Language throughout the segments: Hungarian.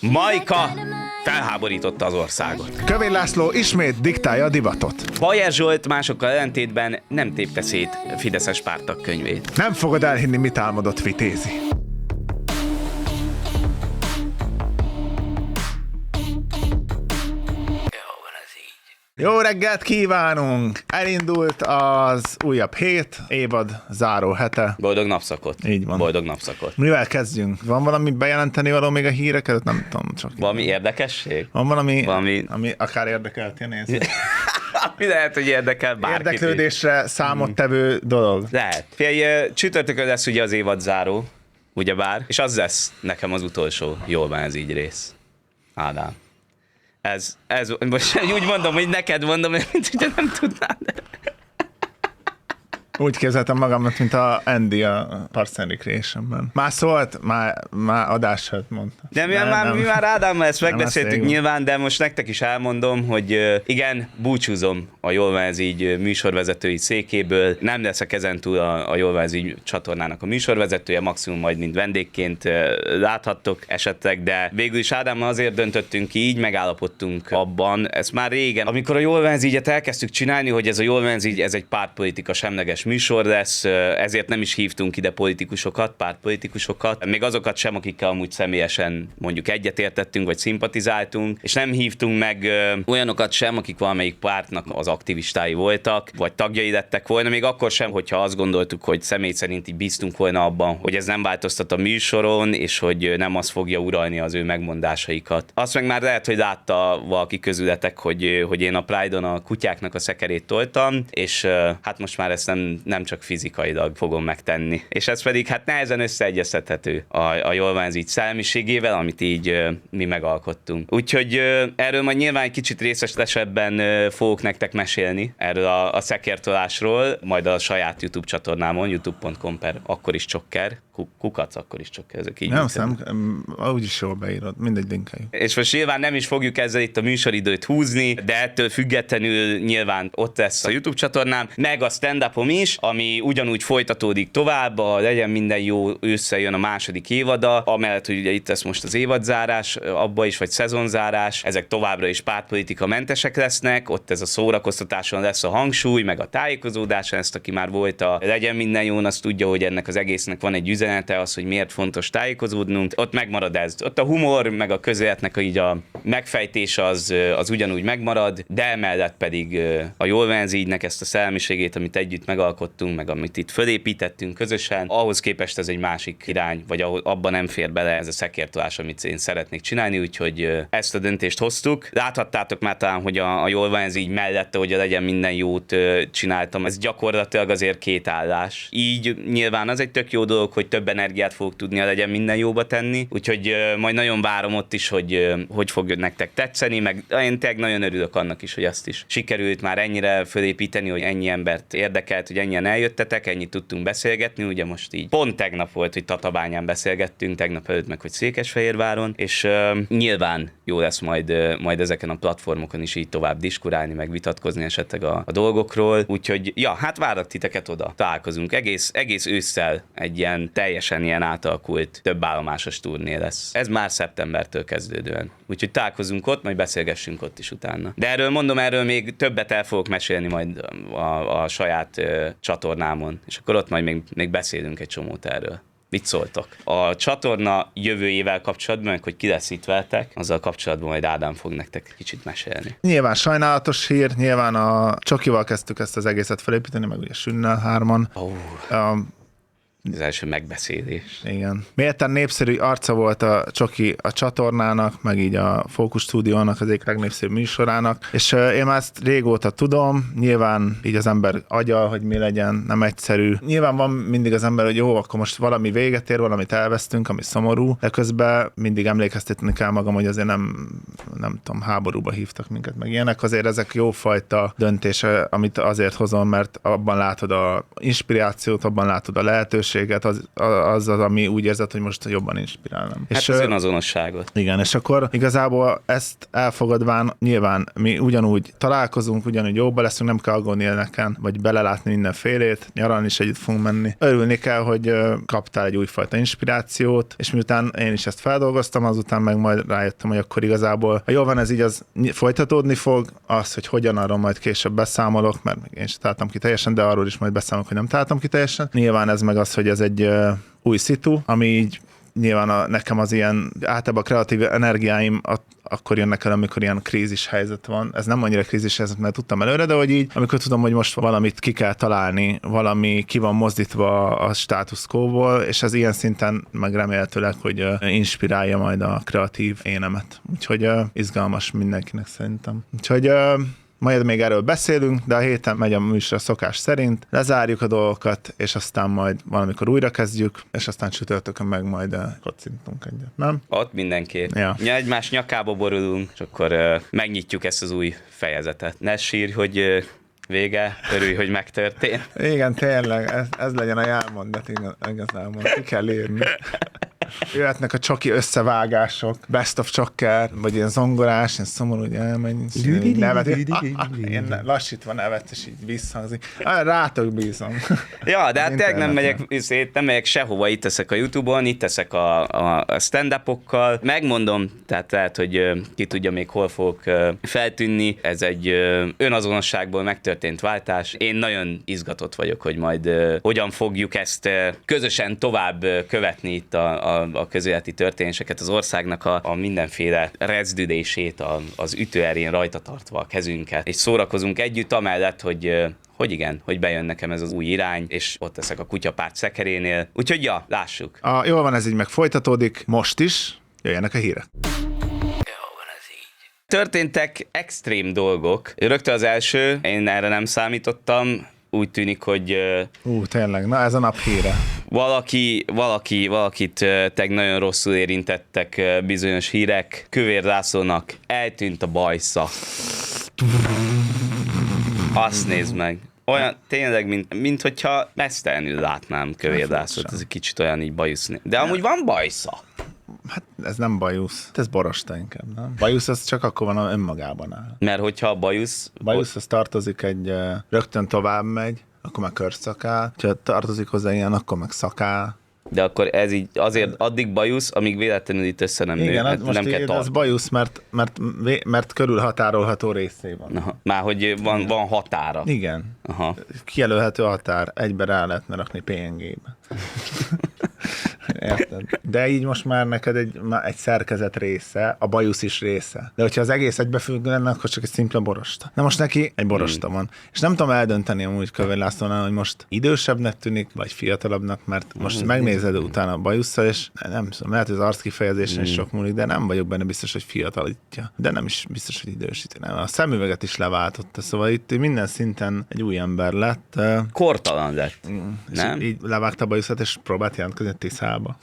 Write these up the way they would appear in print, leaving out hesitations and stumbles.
Majka felháborította az országot. Kövér László ismét diktálja a divatot. Bajer Zsolt másokkal ellentétben nem tépte szét fideszes párttag könyvét. Nem fogod elhinni, mit álmodott Vitézi. Jó reggelt kívánunk! Elindult az újabb hét, évad záró hete. Boldog napszakot. Így van. Boldog napszakot. Mivel kezdjünk? Van valami bejelenteni való még a híreket? Nem tudom, csak... Valami érdekesség? Van valami, ami akár érdekelti a nézőt? Ami lehet, hogy érdekel bárkit. Érdeklődésre számottevő dolog. Lehet. Figyelj, csütörtökön lesz ugye az évad záró, ugyebár, és az lesz nekem az utolsó Jól van ez így rész. Ádám. Ez most úgy mondom, hogy neked mondom, mint hogyha nem tudnád. Úgy képzeltem magamat, mint a Andy a Parks and Recreation-ben. Már szólt, már adását mondta. De mi már Ádámmal ezt megbeszéltük nyilván, de most nektek is elmondom, hogy igen, búcsúzom a Jól van ez így műsorvezetői székéből. Nem leszek ezentúl a Jól van ez így csatornának a műsorvezetője, maximum majd mint vendégként láthattok esetleg, de végül is Ádámmal azért döntöttünk így, megállapodtunk abban, ez már régen, amikor a Jól van ez így-et elkezdtük csinálni, hogy ez a Jól van ez így, ez egy pártpolitika semleges műsor lesz, ezért nem is hívtunk ide politikusokat, pártpolitikusokat, még azokat sem, akikkel amúgy személyesen mondjuk egyetértettünk, vagy szimpatizáltunk, és nem hívtunk meg olyanokat sem, akik valamelyik pártnak az aktivistái voltak, vagy tagjai lettek volna, még akkor sem, hogyha azt gondoltuk, hogy személy szerint így bíztunk volna abban, hogy ez nem változtat a műsoron, és hogy nem az fogja uralni az ő megmondásaikat. Azt meg már lehet, hogy látta valaki közületek, hogy én a Pride-on a kutyáknak a szekerét toltam, és hát most már ezt nem csak fizikailag fogom megtenni. És ez pedig hát nehezen összeegyeztethető a Jól van ez így szellemiségével, amit így mi megalkottunk. Úgyhogy erről majd nyilván egy kicsit részletesebben fogok nektek mesélni, erről a szekértolásról, majd a saját YouTube csatornámon, youtube.com/akkor is csokker, kukac, akkor is csokker, ezek így. Nem szem, úgyis jól beírod, mindegy linkeljük. És most nyilván nem is fogjuk ezzel itt a műsoridőt húzni, de ettől függetlenül nyilván ott lesz a YouTube csatornám, meg a stand-upom is, ami ugyanúgy folytatódik tovább, legyen minden jó, ősszel jön a második évada, amellett, hogy ugye itt lesz most az évadzárás, abba is, vagy szezonzárás, ezek továbbra is pártpolitika mentesek lesznek, ott ez a szórakoztatáson lesz a hangsúly, meg a tájékozódáson, ezt aki már volt a legyen minden jón, azt tudja, hogy ennek az egésznek van egy üzenete, az, hogy miért fontos tájékozódnunk, ott megmarad ez. Ott a humor, meg a közéletnek így a megfejtés az ugyanúgy megmarad, de emellett pedig a Jól van ez ígynek ezt a szellemiségét, amit együtt megalkottunk, meg amit itt fölépítettünk közösen, ahhoz képest ez egy másik irány, vagy abban nem fér bele ez a szekértolás, amit én szeretnék csinálni, úgyhogy ezt a döntést hoztuk. Láthattátok már talán, hogy a Jól van ez így mellette, hogy legyen minden jót csináltam. Ez gyakorlatilag azért két állás. Így nyilván az egy tök jó dolog, hogy több energiát fogok tudni a legyen minden jóba tenni, úgyhogy majd nagyon várom ott is, hogy fog nektek tetszeni, meg én tényleg nagyon örülök annak is, hogy azt is sikerült már ennyire fölépíteni, hogy ennyi embert érdekelt, hogy ennyien eljöttetek, ennyit tudtunk beszélgetni, ugye most így pont tegnap volt, hogy Tatabányán beszélgettünk, tegnap előtt meg, hogy Székesfehérváron, és nyilván jó lesz majd ezeken a platformokon is így tovább diskurálni, meg vitatkozni esetleg a dolgokról, úgyhogy ja, hát várlak titeket oda, találkozunk, egész ősszel egy ilyen teljesen ilyen átalakult több állomásos turné lesz. Ez már szeptembertől kezdődően. Úgyhogy találkozunk ott, majd beszélgessünk ott is utána. De erről még többet el fogok mesélni majd a saját csatornámon, és akkor ott majd még beszélünk egy csomót erről. Mit szóltok? A csatorna jövőjével kapcsolatban, hogy ki lesz itt veletek, azzal kapcsolatban majd Ádám fog nektek kicsit mesélni. Nyilván sajnálatos hír, nyilván a Csokival kezdtük ezt az egészet felépíteni, meg ugye Sünnel hárman. Az első megbeszélés. Igen. Méltán népszerű arca volt a Csoki a csatornának, meg így a Fókusz Stúdiónak, az egyik legnépszerűbb műsorának, és én már ezt régóta tudom, nyilván így az ember agya, hogy mi legyen, nem egyszerű. Nyilván van mindig az ember, hogy jó, akkor most valami véget ér, valamit elvesztünk, ami szomorú, de közben mindig emlékeztetni kell magam, hogy azért nem tudom, háborúba hívtak minket, meg ilyenek, azért ezek jófajta döntése, amit azért hozom, mert abban látod a inspirációt, abban látod a lehetőséget, közösséget az, ami úgy érzed, hogy most jobban inspirálnám. Hát az önazonosságot. Igen, és akkor igazából ezt elfogadván nyilván mi ugyanúgy találkozunk, ugyanúgy jóba leszünk, nem kell aggódni nekem, vagy belelátni mindenfélét, nyaralni is együtt fogunk menni. Örülni kell, hogy kaptál egy újfajta inspirációt, és miután én is ezt feldolgoztam, azután meg majd rájöttem, hogy akkor igazából, ha jól van ez így, az folytatódni fog, az, hogy hogyan, arról majd később beszámolok, mert én sem találtam ki teljesen, de arról is majd beszámolok, hogy nem találtam ki teljesen. Nyilván ez meg az, hogy ez egy új szitu, ami így nyilván nekem az ilyen általában a kreatív energiáim akkor jönnek el, amikor ilyen krízis helyzet van. Ez nem annyira krízis helyzet, mert tudtam előre, de hogy így, amikor tudom, hogy most valamit ki kell találni, valami ki van mozdítva a status quo-ból, és ez ilyen szinten meg remélhetőleg, hogy inspirálja majd a kreatív énemet. Úgyhogy izgalmas mindenkinek szerintem. Úgyhogy majd még erről beszélünk, de a héten megy a műsor szokás szerint, lezárjuk a dolgokat, és aztán majd valamikor újra kezdjük, és aztán csütörtökön meg majd kocintunk egyet, nem? Ott mindenképp. Ja. Egymás nyakába borulunk, és akkor megnyitjuk ezt az új fejezetet. Ne sírj, hogy vége, örülj, hogy megtörtént. Igen, tényleg, ez legyen a jelmondat, igazából. Ki kell írni. Jöhetnek a csoki összevágások, best of csokker, vagy ilyen zongorás, ilyen szomorú, hogy elmegy, nevet, én lassítva nevet, és így visszhangzik. Rátok bízom. Ja, de hát tényleg nem megyek sehova, itt teszek a YouTube-on, itt teszek a stand-upokkal. Megmondom, tehát lehet, hogy ki tudja még hol fogok feltűnni. Ez egy önazonosságból megtörtént váltás. Én nagyon izgatott vagyok, hogy majd hogyan fogjuk ezt közösen tovább követni itt a közéleti történéseket, az országnak a mindenféle rezdüdését, az ütőerén rajta tartva a kezünket, és szórakozunk együtt amellett, hogy bejön nekem ez az új irány, és ott leszek a kutyapárt szekerénél. Úgyhogy ja, lássuk. Jól van, ez így meg folytatódik, most is, jöjjenek a hírek. Történtek extrém dolgok. Rögtön az első, én erre nem számítottam, úgy tűnik, hogy tényleg, na ez a nap híre. Valakit teg nagyon rosszul érintettek bizonyos hírek. Kövér Lászlónak eltűnt a bajsza. Azt nézd meg. Olyan tényleg, mint hogyha mesztelenül látnám Kövér Lászlót. Ez egy kicsit olyan így bajusz. De amúgy van bajsza. Hát ez nem bajusz, ez borosta inkább, nem? Bajusz az csak akkor van, önmagában áll. Mert hogyha a bajusz... Bajusz az tartozik rögtön tovább megy, akkor meg körszakál. Ha tartozik hozzá ilyen, akkor meg szakál. De akkor ez így azért addig bajusz, amíg véletlenül itt össze nem nő. Igen, hát most nem kell ez bajusz, mert körülhatárolható részé van. Aha. Már hogy van határa. Igen. Aha. Kijelölhető határ, egybe rá lehetne rakni PNG-be. Érted? De így most már neked egy szerkezet része, a bajusz is része. De hogyha az egész egybefüggő lenne, akkor csak egy szimpla borosta. Na most neki egy borosta van. És nem tudom eldönteni amúgy Kövér Lászlónál, hogy most idősebbnek tűnik, vagy fiatalabbnak, mert most megnézed utána a bajusszal, és nem tudom, lehet, hogy az arckifejezésen is sok múlik, de nem vagyok benne biztos, hogy fiatalítja. De nem is biztos, hogy idősíti. Nem. A szemüveget is leváltotta, szóval itt minden szinten egy új ember lett. Kortalan lett. Nem? Így levágta a bajuszat, és próbált jelentkezni a Tiszába.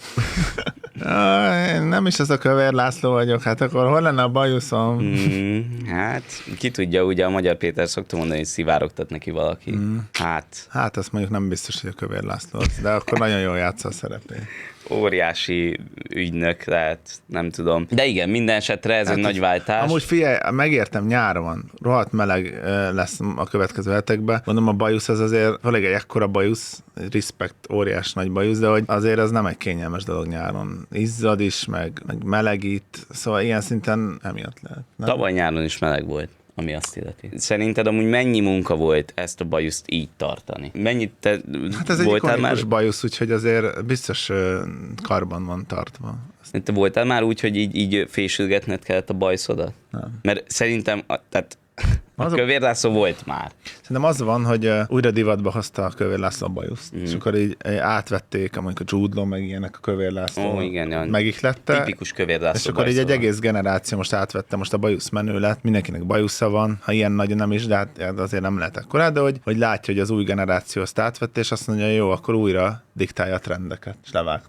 Én nem is az a Kövér László vagyok, hát akkor hol lenne a bajuszom? Hát, ki tudja, ugye a Magyar Péter szokta mondani, hogy szivárogtat neki valaki. Hát azt mondjuk nem biztos, hogy a Kövér László, de akkor nagyon jól játsza a szerepét. Óriási ügynök lehet, nem tudom. De igen, minden esetre ez egy nagy váltás. Amúgy figyelj, megértem, nyár van, rohadt meleg lesz a következő hetekben. Mondom, a bajusz az azért, valami egy ekkora bajusz, respekt, óriás nagy bajusz, de hogy azért ez nem egy kényelmes dolog nyáron. Izzad is, meg melegít, szóval ilyen szinten emiatt lehet. Nem? Tavaly nyáron is meleg volt, ami azt illeti. Szerinted amúgy mennyi munka volt ezt a bajuszt így tartani? Mennyit te hát ez egy ikonikus bajusz, úgyhogy azért biztos karban van tartva. Te voltál már úgy, hogy így fésülgetned kellett a bajszodat? Nem. Mert szerintem, tehát a Kövér László volt már. Szerintem az van, hogy újra divatba hozta a Kövér László a bajuszt, és akkor így átvették, amikor a Jude Law, meg ilyenek a Kövér László megihlette. Tipikus Kövér László. És akkor így egy egész generáció most átvette, most a bajusz menő lett, mindenkinek bajusza van, ha ilyen nagyon nem is, de hát azért nem lehet ekkora, de hogy látja, hogy az új generáció azt átvette, és azt mondja, jó, akkor újra diktálja a trendeket, és levágta.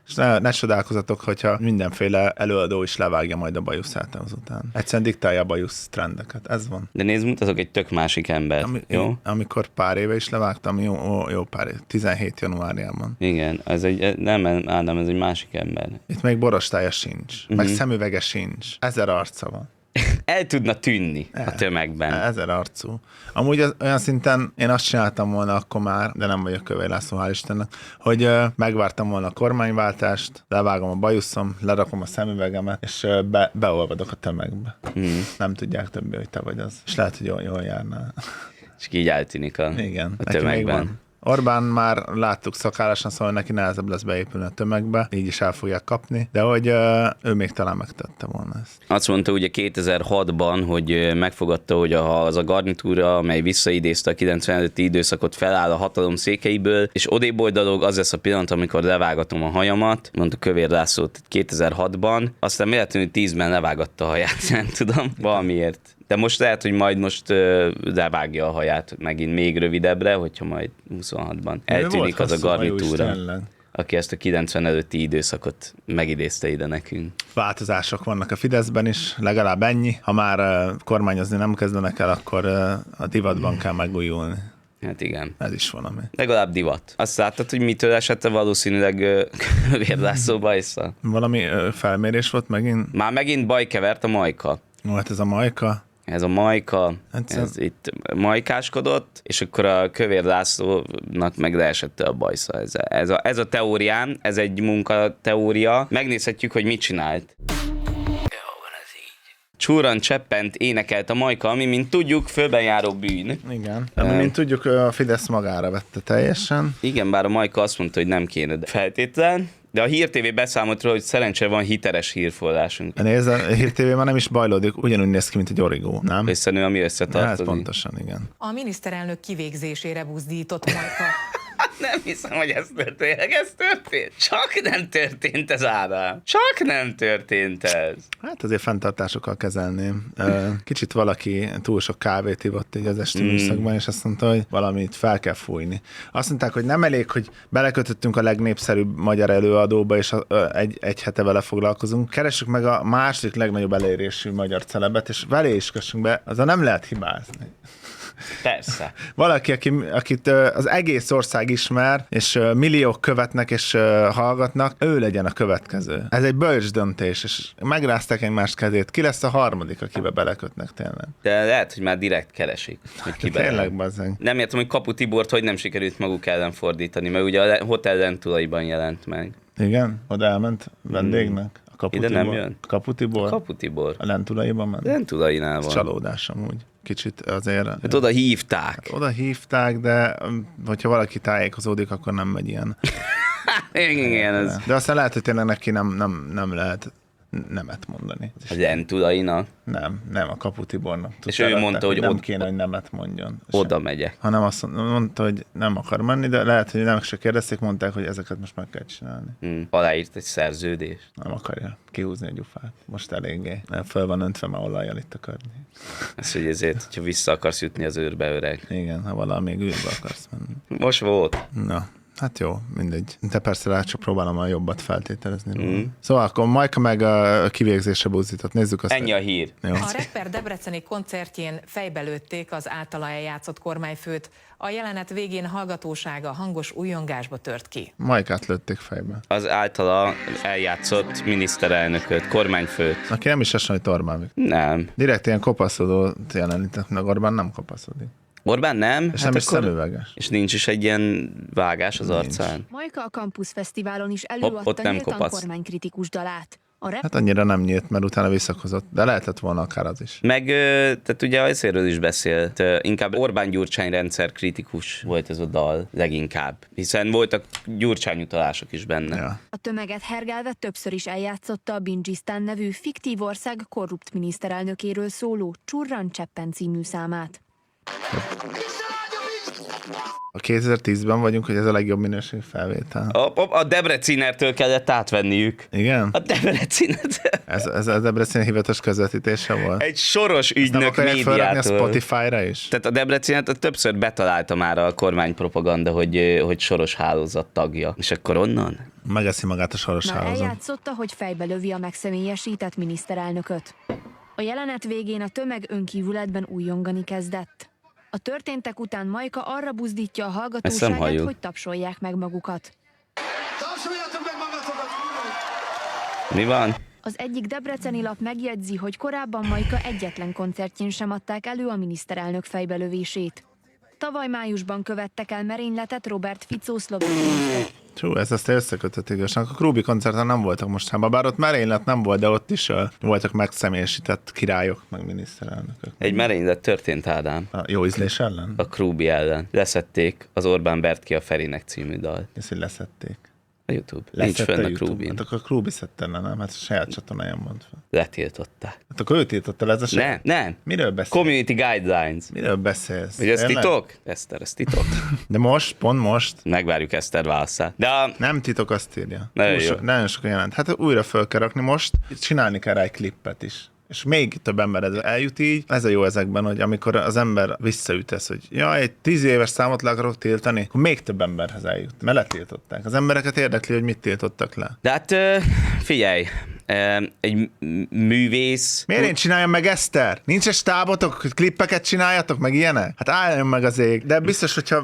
És ne csodálkozatok, hogyha mindenféle előadó is levágja majd a bajuszát azután. Egyszerűen diktálja a bajusz trendeket. Ez van. De nézd, mutatok egy tök másik ember, jó? Amikor pár éve is levágtam, jó pár éve, 17 januárjában. Igen, ez Ádám, ez egy másik ember. Itt még borostája sincs, meg szemüvege sincs. 1000 arca van. El tudna tűnni a tömegben. 1000 arcú. Amúgy olyan szinten én azt csináltam volna akkor már, de nem vagyok Kövér László, hál' Istennek, hogy megvártam volna a kormányváltást, levágom a bajuszom, lerakom a szemüvegemet, és beolvadok a tömegbe. Nem tudják többé, hogy te vagy az. És lehet, hogy jól járnál. És így eltűnik a tömegben. Orbán már láttuk szakállásan, szóval neki nehezebb lesz beépülni a tömegbe, így is el fogják kapni, de hogy ő még talán megtette volna ezt. Azt mondta ugye 2006-ban, hogy megfogadta, hogy az a garnitúra, amely visszaidézte a 95. időszakot, feláll a hatalom székeiből, és odéboldalog, az lesz a pillanat, amikor levágatom a hajamat, mondta Kövér László 2006-ban, aztán véletlenül 10-ben levágatta a haját, nem tudom, valamiért. De most lehet, hogy majd levágja a haját megint még rövidebbre, hogyha majd 26-ban eltűnik az a garnitúra, aki ezt a 90 előtti időszakot megidézte ide nekünk. Változások vannak a Fideszben is, legalább ennyi. Ha már kormányozni nem kezdenek el, akkor a divatban kell megújulni. Hát igen. Ez is valami. Legalább divat. Azt láttad, hogy mitől esett valószínűleg Kövér László bajsza? Valami felmérés volt megint? Már megint baj kevert a Majka. Hát ez a Majka. Ez a Majka, ez itt majkáskodott, és akkor a Kövér Lászlónak meg leesett a bajsza. Ez a teóriám, ez egy munkateória. Megnézhetjük, hogy mit csinált. Csúran cseppent énekelt a Majka, ami, mint tudjuk, fölben járó bűn. Igen. Mint tudjuk, a Fidesz magára vette teljesen. Igen, bár a Majka azt mondta, hogy nem kéne, de feltétlen. De a Hír TV beszámolt róla, hogy szerencsére van hiteres hírforrásunk. Nézd, a Hír TV már nem is bajlódik, ugyanúgy néz ki, mint egy origó, nem? Hiszen ami összetartozik. Hát pontosan, igen. A miniszterelnök kivégzésére buzdított Majka. Nem hiszem, hogy ez történt. Ez történt. Csak nem történt ez, Ádám. Csak nem történt ez. Hát azért fenntartásokkal kezelném. Kicsit valaki túl sok kávét ivott így az esti műszakban, és azt mondta, hogy valamit fel kell fújni. Azt mondták, hogy nem elég, hogy belekötöttünk a legnépszerűbb magyar előadóba, és egy hete vele foglalkozunk. Keressük meg a második legnagyobb elérésű magyar celebet, és vele is kössünk be, azzal nem lehet hibázni. Persze. Valaki, akit az egész ország ismer, és milliók követnek és hallgatnak, ő legyen a következő. Ez egy bölcs döntés, és megrázták egymást kezét. Ki lesz a harmadik, akibe belekötnek tényleg? De lehet, hogy már direkt keresik, hogy ki Tényleg, bazzeg. Nem értem, hogy Kapu Tibort hogy nem sikerült maguk ellen fordítani, mert ugye a Hotel Lentulaiban jelent meg. Igen? Oda elment vendégnek? A Kapu Ide Tibor? nem jön? Kapu Tibor? Kapu Tibor. A Lentulaiban ment? Lentulainál van. Csalódás amúgy. Kicsit azért... Hát oda hívták. Oda hívták, de hogyha valaki tájékozódik, akkor nem megy ilyen. Igen, ez... De aztán lehet, hogy tényleg neki nem lehet nemet mondani. A Lentulainak. Nem a Kapu Tibornak. És ő mondta, hogy nem kéne, hogy nemet mondjon. Oda megyek. Hanem azt mondta, hogy nem akar menni, de lehet, hogy nem se kérdezték, mondták, hogy ezeket most meg kell csinálni. Aláírt egy szerződést. Nem akarja kihúzni a gyufát. Most eléggé. Föl van öntve már olajjal itt a környék. Ez, hogy ezért, hogyha vissza akarsz jutni az őrbe, öreg. Igen, ha valami még űrbe akarsz menni. Most volt. Na. Hát jó, mindegy. De persze rá csak próbálom a jobbat feltételezni. Szóval akkor Majka meg a kivégzésre buzdított. Nézzük azt. Ennyi a hír. Jó. A rapper debreceni koncertjén fejbe lőtték az általa eljátszott kormányfőt. A jelenet végén hallgatósága hangos újongásba tört ki. Majkát lőtték fejbe. Az általa eljátszott miniszterelnököt, kormányfőt. Aki nem is hasonlít Orbán Viktor. Nem. Direkt ilyen kopaszodót jelenített, meg Orbán nem kopaszodik. Orbán nem? És nem is szemüveges. És nincs is egy ilyen vágás az arcán? Majka a Campus Fesztiválon is ott előadta nem nyíltan kopasz. kormánykritikus dalát. Hát annyira nem nyílt, mert utána visszakozott, de lehetett volna akár az is. Meg, tehát ugye ezéről is beszélt, inkább Orbán-Gyurcsány rendszer kritikus volt ez a dal leginkább, hiszen voltak Gyurcsány utalások is benne. Ja. A tömeget hergelve többször is eljátszotta a Bingisztán nevű fiktív ország korrupt miniszterelnökéről szóló Csurran Cseppen című számát. A 2010-ben vagyunk, hogy ez a legjobb minőségű felvétel. A Debrecinertől kellett átvenniük. Igen? A Debrecinet. Ez a Debrecen hivatalos közvetítése volt. Egy soros Nem ügynök akarják felrakni a médiától. Spotify-ra is? Tehát a Debrecinet többször betalálta már a kormánypropaganda, hogy soros hálózat tagja. És akkor onnan? Megeszi magát a soros Már hálózat. eljátszotta, hogy fejbe lövi a megszemélyesített miniszterelnököt. A jelenet végén a tömeg önkívületben újjongani kezdett. A történtek után Majka arra buzdítja a Ezt nem hallgatóságát, halljuk. hogy tapsolják meg magukat. Tapsoljátok meg magatokat! Mi van? Az egyik debreceni lap megjegyzi, hogy korábban Majka egyetlen koncertjén sem adták elő a miniszterelnök fejbelövését. Tavaly májusban követtek el merényletet Robert Fico szlovén. Hú, ez azt összekötött igazán. A Krúbi koncerten nem voltak mostanában, bár ott merénylet nem volt, de ott is voltak megszemélyesített királyok, meg miniszterelnökök. Egy merénylet történt, Ádám. A jó ízlés ellen? A Krúbi ellen. Leszették az Orbán vert ki a Ferinek című dalt. Ezt, hogy leszették. A YouTube. Nincs Leszette fönn a YouTube-on. Krúbin. Hát akkor a Krúbi szedte le, nem? Hát a saját csatornáján mond fel. Letiltották. Hát akkor ő tiltotta le, ez a Nem. Miről beszélsz? Community Guidelines. Miről beszélsz? Hogy ez Tényleg? titok? Eszter, ez titok. De most, pont most. Megvárjuk Eszter válaszát. De Nem titok, azt írja. Nagyon Túl jó. nagyon sok jelent. Hát újra föl kell rakni most, csinálni kell rá egy klippet is. És még több ember eljut így. Ez a jó ezekben, hogy amikor az ember visszaütesz, hogy ja, egy 10 éves számot le akarok tiltani, akkor még több emberhez eljut. Mert letiltották. Az embereket érdekli, hogy mit tiltottak le. De hát figyelj, egy művész... Miért én csináljam meg, Eszter? Nincs egy stábotok, hogy klippeket csináljatok, meg ilyenek? Hát álljon meg az ég. De biztos, hogyha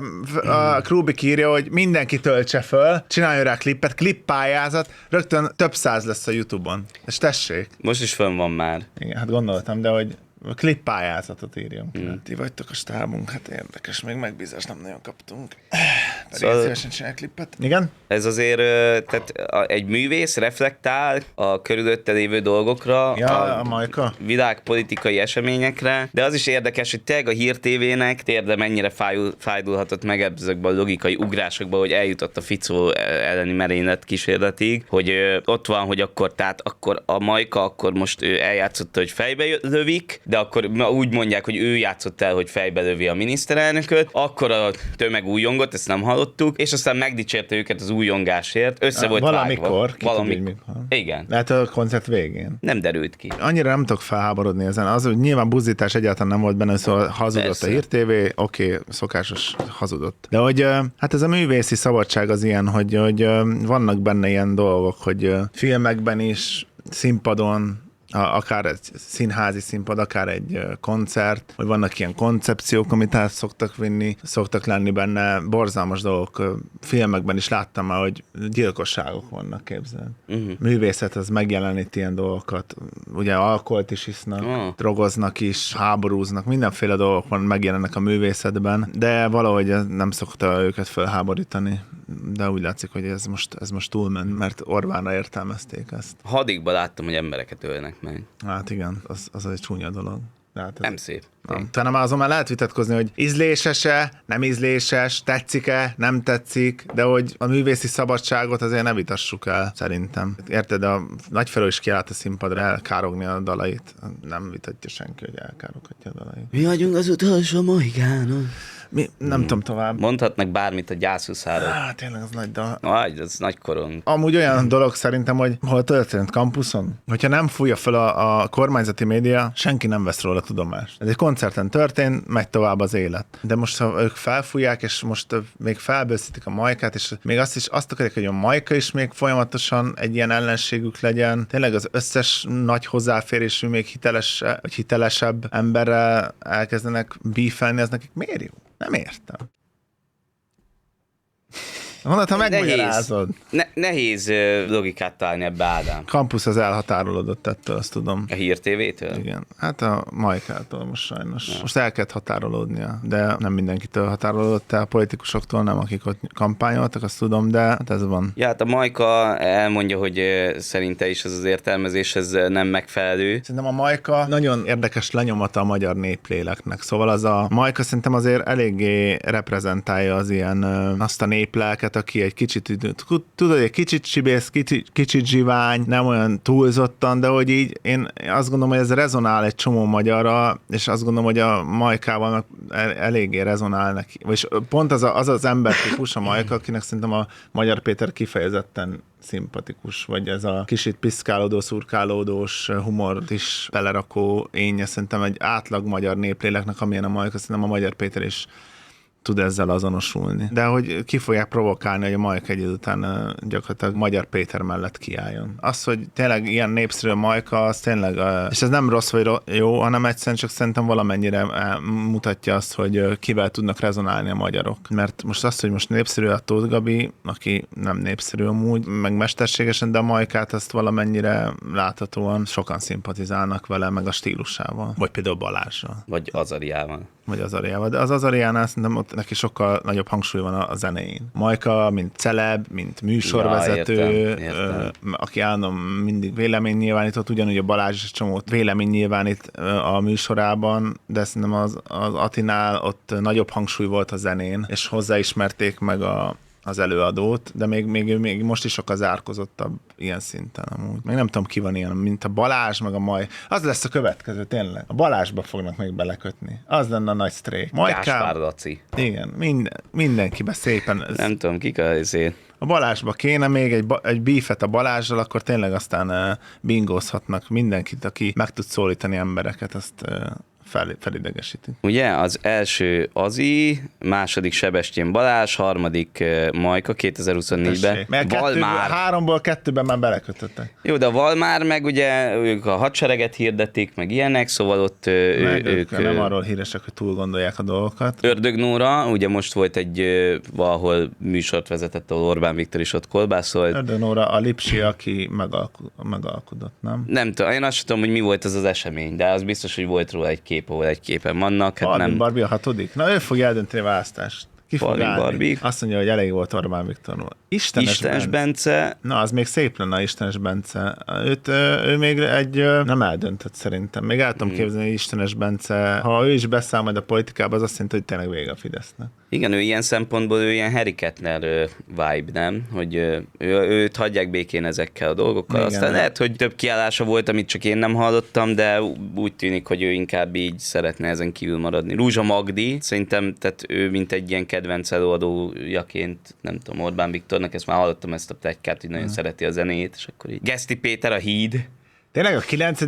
a Krúbik írja, hogy mindenki töltse föl, csináljon rá klippet, klippályázat, rögtön több száz lesz a YouTube-on. És tessék. Most is fönn van már. Igen, hát gondoltam, de hogy a klippályázatot írjunk ki. Ti vagytok a stábunk, hát érdekes, még megbízást nem nagyon kaptunk. Pedig Szóval- szívesen csinálj klippet. Igen? Ez azért, tehát egy művész reflektál a körülötte lévő dolgokra, Ja, a Majka. világpolitikai eseményekre, de az is érdekes, hogy tényleg a Hír TV-nek térde mennyire fájdulhatott meg ezekben a logikai ugrásokban, hogy eljutott a Fico elleni merénylet kísérletig, hogy ott van, hogy akkor a Majka akkor most ő eljátszotta, hogy fejbe lövik, de akkor úgy mondják, hogy ő játszott el, hogy fejbe lövi a miniszterelnököt, akkor a tömeg újongott, ezt nem hallottuk, és aztán megdicsérte őket az újongásért, össze volt Valamikor, vágva. ki tudja, hogy mikor. Igen. Lehet a koncert végén. Nem derült ki. Annyira nem tudok felháborodni ezen. Az, hogy nyilván buzdítás egyáltalán nem volt benne, szóval hazudott Persze. a Hír TV, oké, szokásos hazudott. De hogy hát ez a művészi szabadság az ilyen, hogy vannak benne ilyen dolgok, hogy filmekben is, színpadon, akár egy színházi színpad, akár egy koncert, hogy vannak ilyen koncepciók, amit át szoktak vinni, szoktak lenni benne borzalmas dolgok. Filmekben is láttam már, hogy gyilkosságok vannak, képzeld. Művészet az megjelenít ilyen dolgokat. Ugye alkoholt is isznak, drogoznak is, háborúznak, mindenféle dolgok van, megjelennek a művészetben, de valahogy nem szokta őket felháborítani. De úgy látszik, hogy ez most túlment, mert Orbánra értelmezték ezt. Hadikban láttam, hogy embereket ölnek meg. Hát igen, az egy csúnya dolog. Hát ez Nem szép. Talán már azon már lehet vitatkozni, hogy ízléses-e, nem ízléses, tetszik-e, nem tetszik, de hogy a művészi szabadságot azért ne vitassuk el, szerintem. Érted, a Nagyferő is kiállt a színpadra elkárogni a dalait. Nem vitatja senki, hogy elkároghatja a dalait. Mi vagyunk az utolsó mohikánok. Nem tudom tovább. Mondhatnak bármit a gyászhuszárok. Tényleg az nagy dal. Az nagy korong. Amúgy olyan dolog szerintem, hogy hol történt kampuszon, hogyha nem fújja fel a kormányzati média, senki nem vesz róla tudomást. Ez egy koncerten történt, megy tovább az élet. De most, ha ők felfújják, és most még felbőszítik a Majkát, és még azt akarják, hogy a Majka is még folyamatosan egy ilyen ellenségük legyen. Tényleg az összes nagy hozzáférésű, még hitelesebb emberrel elkezdenek bífelni, ez nekik miért jó? Nem értem. Mondod, ha megmagyarázod. Nehéz logikát találni ebbe, Ádám. Kampusz az elhatárolódott ettől, azt tudom. A Hír TV-től? Igen. Hát a Majkától most sajnos. Most el kellett határolódnia, de nem mindenkitől határolódott el, a politikusoktól nem, akik ott kampányoltak, azt tudom, de hát ez van. Ja, hát a Majka elmondja, hogy szerinte is ez az értelmezés ez nem megfelelő. Szerintem a Majka nagyon érdekes lenyomata a magyar népléleknek. Szóval az a Majka szerintem azért eléggé reprezentálja az ilyen azt a néplelket, éneket, aki egy kicsit, tudod, egy kicsit csibész, kicsit zsivány, nem olyan túlzottan, de hogy így én azt gondolom, hogy ez rezonál egy csomó magyarra, és azt gondolom, hogy a Majkával eléggé rezonál neki. Vagyis pont az embertípus a Majka, akinek szerintem a Magyar Péter kifejezetten szimpatikus, vagy ez a kicsit piszkálódó, szurkálódós humort is belerakó énje, szerintem egy átlag magyar népléleknek, amilyen a Majka, szerintem a Magyar Péter is tud ezzel azonosulni. De hogy ki fogják provokálni, hogy a Majka egy idő után gyakorlatilag Magyar Péter mellett kiálljon. Az, hogy tényleg ilyen népszerű a Majka, az tényleg, és ez nem rossz vagy jó, hanem egyszerűen csak szerintem valamennyire mutatja azt, hogy kivel tudnak rezonálni a magyarok. Mert most azt, hogy most népszerű a Tóth Gabi, aki nem népszerű amúgy, meg mesterségesen, de a Majkát azt valamennyire láthatóan sokan szimpatizálnak vele, meg a stílusával. Vagy például Balázsral. Vagy Azariával. Vagy Azariával. De az Azariánál szerintem ott neki sokkal nagyobb hangsúly van a zenéjén. Majka, mint celeb, mint műsorvezető, értem. aki állandóan mindig vélemény nyilvánított, ugyanúgy a Balázs is csomót vélemény nyilvánít a műsorában, de szerintem az Atinál ott nagyobb hangsúly volt a zenén, és hozzáismerték meg az előadót, de még most is sokkal zárkozottabb ilyen szinten amúgy. Még nem tudom, ki van ilyen, mint a Balázs, meg a Az lesz a következő, tényleg. A Balázsba fognak még belekötni. Az lenne a nagy sztrék. Gáspár Laci. Igen, mindenkibe szépen. Nem tudom, kik azért. A Balázsba kéne még egy beefet a Balázsral, akkor tényleg aztán bingózhatnak mindenkit, aki meg tud szólítani embereket, azt felidegesítik. Ugye, az első Azi, második Sebestyén Balázs, harmadik Majka 2024-ben. Mert Valmár. 3-ból 2-ben már belekötöttek. Jó, de a Valmár meg ugye ők a hadsereget hirdették, meg ilyenek, szóval ott ők nem arról híresek, hogy túl gondolják a dolgokat. Ördög Nóra, ugye most volt egy valahol műsort vezetett, ahol Orbán Viktor is ott kolbászolt. Ördög Nóra a Lipsi, aki megalkudott, nem? Nem tudom, én azt sem tudom, hogy mi volt az esemény, de az biztos, hogy volt róla egy kép, ahol egy képen vannak. Hát Barbie, nem... Barbie a 6. Na ő fogja eldönteni a választást. Ki fog állni? Barbie. Azt mondja, hogy elég volt Orbán Viktorról. Istenes Bence. Na, az még szép lenne a Istenes Bence. Ő még nem eldöntött szerintem. Még el tudom képzelni, hogy Istenes Bence, ha ő is beszáll majd a politikába, az azt jelenti, hogy tényleg vége a Fidesznek. Igen, ő ilyen szempontból ő ilyen Harry Kettner vibe, nem? Hogy őt hagyják békén ezekkel a dolgokkal. Igen. Aztán lehet, hogy több kiállása volt, amit csak én nem hallottam, de úgy tűnik, hogy ő inkább így szeretne ezen kívül maradni. Rúzsa Magdi, szerintem, tehát ő mint egy ilyen kedvenc előadójaként, nem tudom, Orbán Viktornak, ezt már hallottam ezt a pletykát, hogy nagyon szereti a zenét, és akkor így. Geszti Péter, a Híd. Tényleg a 9.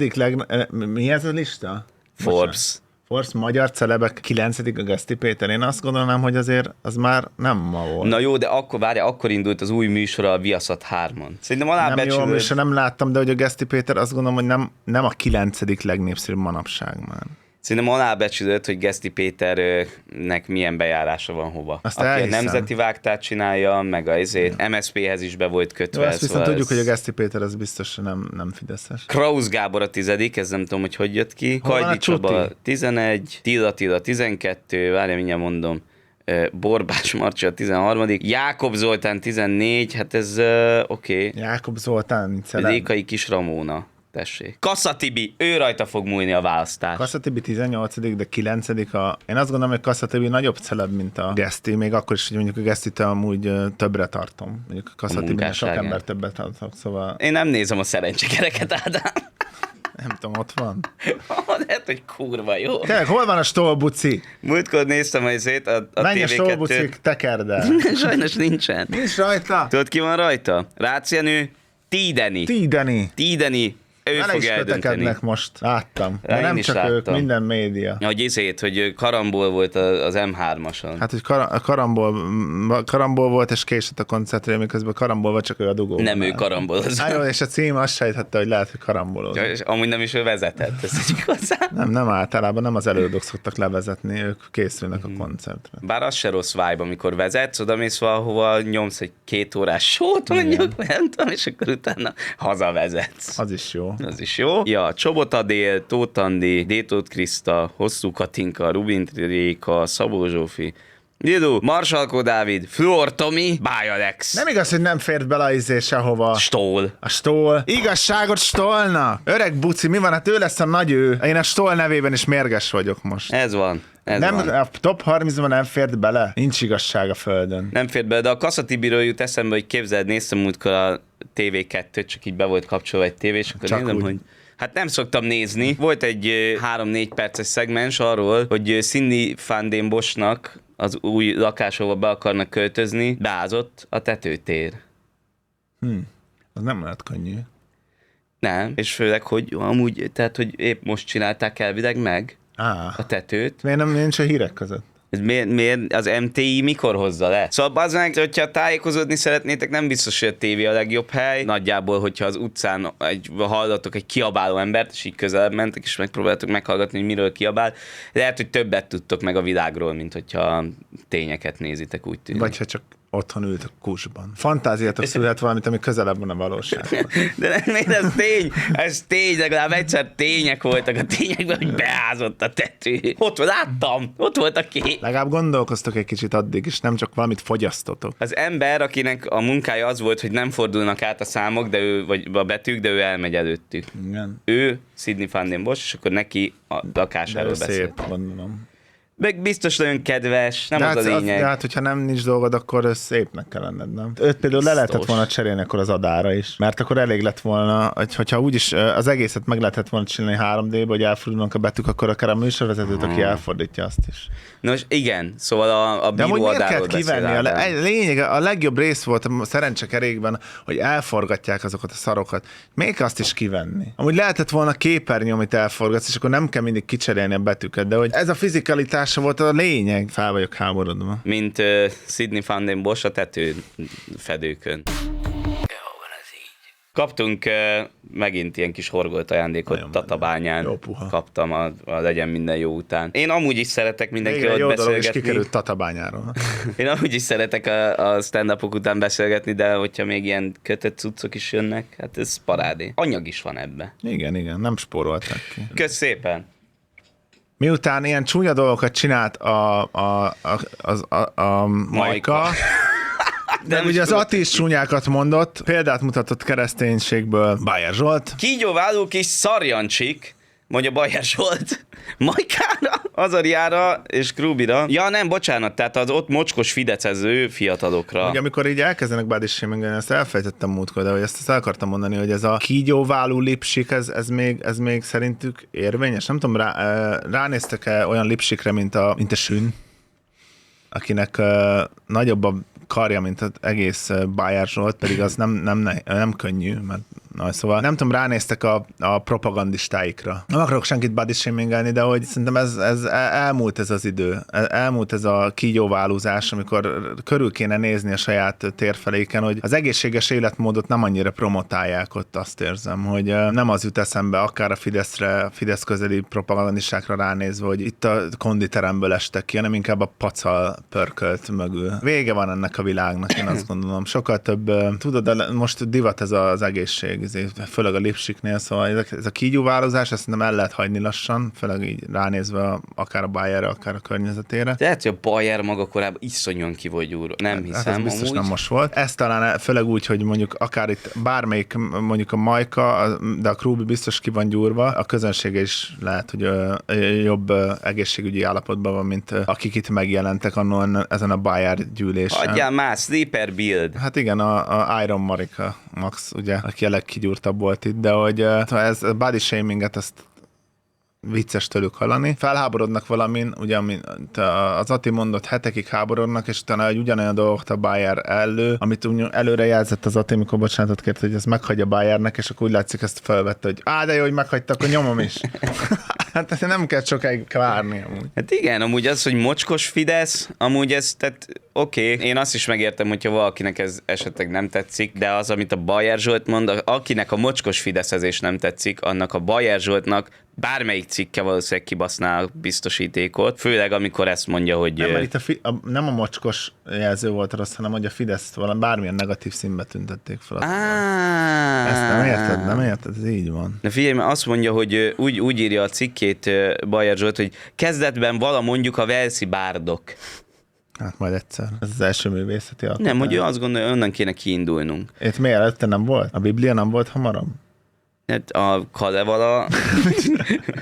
Mi ez a lista? Forbes. Forbes magyar celebek 9. a Geszti Péter. Én azt gondolnám, hogy azért az már nem ma volt. Na jó, de akkor indult az új műsor a Viaszat 3-on. Szerintem Nem jó, műsor nem láttam, de hogy a Geszti Péter azt gondolom, hogy nem a 9. legnépszerűbb manapság már. Szerintem alábecsülött, hogy Geszti Péternek milyen bejárása van hova. Azt aki elhiszem. a nemzeti vágtát csinálja, meg a MSZP-hez is be volt kötve. Jó, azt viszont tudjuk, hogy a Geszti Péter az biztos nem fideszes. Krausz Gábor a 10., ez nem tudom, hogy jött ki. Hol van Kajdi a Csuti? Csaba 11, Tilla 12, várjál, mindjárt mondom. Borbás Marcsa 13, Jákob Zoltán 14, hát ez oké. Jákob Zoltán, mint celeb. Rékai Kis Ramóna. Tessék. Kassa Tibi, ő rajta fog múlni a választás. Kassa Tibi 18., de 9. Én azt gondolom, hogy Kassa Tibi nagyobb celeb, mint a Geszti, még akkor is, hogy mondjuk a Gesztit amúgy többre tartom. Mondjuk a Kassa Tibinek sok munkásságán. ember többet tartok, szóval Én nem nézem a Szerencsekereket, Ádám. nem tudom, ott van. Lehet, hogy kurva jó. Tényleg, hol van a Stolbuci? Múltkor néztem a Menj a TV2-t. Stolbuci, tekerd el. Sajnos nincsen. Nincs rajta? Tudod, ki van rajta? Rácienő, Tídeni. Tídeni. Ő Vele fog is eldönteni. kötekednek most. Láttam. De Én nem is csak láttam. ők, minden média. Hogy karambol volt az M3-ason. Hát, hogy karambol volt, és késett a koncertre, miközben karambol volt, csak ő a dugó. Nem ő karambolozott. Hát, és a cím azt sejthette, hogy lehet, hogy karambolozott. És amúgy nem is ő vezetett, ez egy hozzá. Nem általában, nem az előadók szoktak levezetni, ők készülnek a koncertre. Bár az se rossz vibe, amikor vezetsz, odamész valahova, nyomsz egy 2 órás sót, mondjuk, nem tudom, és akkor utána hazavezetsz. Az is jó. Az is jó. Ja, Csobot Adél, Tóth Andi, Détóth Kriszta, Hosszú Katinka, Rubin Réka, Szabó Zsófi, Didu, Marsalkó Dávid, Fluor Tomi, Báj Alex. Nem igaz, hogy nem fért bele a izé sehova. Stól. A Stól. Igazságot Stolnak. Öreg buci, mi van? Hát ő lesz a nagy ő. Én a Stól nevében is mérges vagyok most. Ez van. Nem, van. a top 30-ban nem fért bele? Nincs igazság a földön. Nem fért bele, de a Kassa Tibiről jut eszembe, hogy képzeld, néztem múltkor a TV2-t, csak így be volt kapcsolva egy tévé, és akkor Csak nézem, úgy. hogy hát nem szoktam nézni. Volt egy 3-4 perces szegmens arról, hogy Cindy van den Boschnak az új lakáshova be akarnak költözni, beázott a tetőtér. Az nem lehet könnyű. Nem, és főleg, hogy amúgy, tehát, hogy épp most csinálták elvileg meg a tetőt. Miért nem nincs a hírek között? Ez miért az MTI mikor hozza le? Szóval az meg, hogyha tájékozódni szeretnétek, nem biztos, hogy a tévé a legjobb hely. Nagyjából, hogyha az utcán hallatok egy kiabáló embert, és így közelebb mentek, és megpróbáltok meghallgatni, hogy miről kiabál, lehet, hogy többet tudtok meg a világról, mint hogyha tényeket nézitek, úgy tűnik. Vagy ha csak otthon ült a kusban. Fantáziátok szülhet valamit, ami közelebb van a valóságban. De nem, ez tény, legalább egyszer tények voltak a tényekben, hogy beázott a tető. Ott láttam, ott volt a kép. Legalább gondolkoztok egy kicsit addig, és nem csak valamit fogyasztotok. Az ember, akinek a munkája az volt, hogy nem fordulnak át a számok, de ő, vagy a betűk, de ő elmegy előttük. Igen. Ő, Sidney van den Bosch, és akkor neki a lakásáról beszél. Szép, gondolom. Meg biztos nagyon kedves, nem De az a lényeg. de hát, hogyha nem nincs dolgod, akkor szépnek kell lenned, nem? Őt például le lehetett volna cserélni akkor az adára is, mert akkor elég lett volna, hogyha úgyis az egészet meg lehetett volna csinálni 3D-be, hogy elfordulnak a betűk, akkor akár a műsorvezetőt, aki elfordítja azt is. Nos, igen, szóval a De amúgy bíró miért adáról kellett beszél. kivenni? Ádám. Lényeg, a legjobb rész volt a szerencsekerékben, hogy elforgatják azokat a szarokat. Még azt is kivenni. Amúgy lehetett volna képernyő, amit elforgatsz, és akkor nem kell mindig kicserélni a betűket, de hogy ez a fizikalitása volt a lényeg. Fel vagyok háborodva. Mint Sidney van den Bosch a tetőfedőkön. Kaptunk megint ilyen kis horgolt ajándékot Nagyon Tatabányán. jó puha. Kaptam a Legyen minden jó után. Én amúgy is szeretek mindenkivel Végre ott jó dolog, és beszélgetni. kikerült Tatabányáról. Én amúgy is szeretek a stand-upok után beszélgetni, de hogyha még ilyen kötött cuccok is jönnek, hát ez parádé. Anyag is van ebbe. Igen, nem spóroltak ki. Kösz szépen! Miután ilyen csúnya dolgokat csinált a Majka, de ugye az Ati is csúnyákat mondott, példát mutatott kereszténységből Bajer Zsolt. Kígyóváló kis szarjancsik, mondja Bajer Zsolt, Majkára, Azariára és Krúbira. Ja nem, bocsánat, tehát az ott mocskos fidecező fiatalokra. Ugye amikor így elkezdenek body shaming-elni, ezt elfejtettem múltkor, de hogy ezt el akartam mondani, hogy ez a kígyóváló lipsik, ez még szerintük érvényes? Nem tudom, ránéztek-e olyan lipsikre, mint a Sün, akinek nagyobb a karja, mint az egész Bajer Zsolt, pedig az nem könnyű, mert szóval nem tudom, ránéztek a propagandistáikra. Nem akarok senkit body shamingelni, de hogy szerintem ez elmúlt ez az idő. Elmúlt ez a kígyóválózás, amikor körül kéne nézni a saját térfeléken, hogy az egészséges életmódot nem annyira promotálják ott, azt érzem, hogy nem az jut eszembe, akár a Fidesz közeli propagandistákra ránézve, hogy itt a konditeremből estek ki, hanem inkább a pacal pörkölt mögül. Vége van ennek a világnak, én azt gondolom. Sokkal több, tudod, de most divat ez az egészség, főleg a lipsiknél, szóval ez a kígyóválozás, ezt nem el lehet hagyni lassan, főleg így ránézve akár a Bayerre, akár a környezetére. Lehet, hogy a Bajer maga korábban iszonyan ki volt gyúrva. Nem hiszem, ez biztos amúgy. nem most volt. Ez talán főleg úgy, hogy mondjuk akár itt bármelyik, mondjuk a Majka, de a Krúbi biztos ki van gyúrva, a közönsége is lehet, hogy jobb egészségügyi állapotban van, mint akik itt megjelentek annól ezen a Bayer gyűlésen. Adjál már, Sleeper Build. Hát igen, a Iron Marika Max, ugye, aki a legkigyúrtabb volt itt, de hogy ez a body shaminget, ezt vicces tőlük hallani. Felháborodnak valamin, ugye, az Ati mondott, hetekig háborodnak, és utána egy ugyanolyan dolgot a Bayer amit előre jelzett az Ati, amikor bocsánatot kért, hogy ez meghagyja Bayernek, és akkor úgy látszik, ezt felvette, hogy de jó, hogy meghagyta, akkor nyomom is. Hát nem kell sokáig várni amúgy. Hát igen, amúgy az, hogy mocskos Fidesz, amúgy ez, tehát oké. Én azt is megértem, hogyha valakinek ez esetleg nem tetszik, de az, amit a Bajer Zsolt mond, akinek a mocskos fideszezés nem tetszik, annak a Bajer Zsoltnak bármelyik cikke valószínűleg kibaszná a biztosítékot, főleg amikor ezt mondja, hogy... Nem, mert itt nem a mocskos jelző volt rossz, hanem hogy a Fideszt bármilyen negatív színbe tüntették fel. Ezt nem érted, ez így van. Na figyelj, mert azt mondja, hogy úgy írja a cikkét Bajer Zsolt, hogy kezdetben vala mondjuk a velszi bárdok. Hát majd egyszer. Ez az első művészeti alkotás. Nem, hogy ő azt gondolja, onnan kéne kiindulnunk. Itt miért előtte nem volt? A Biblia nem volt hamarabb? Hát a Kalevala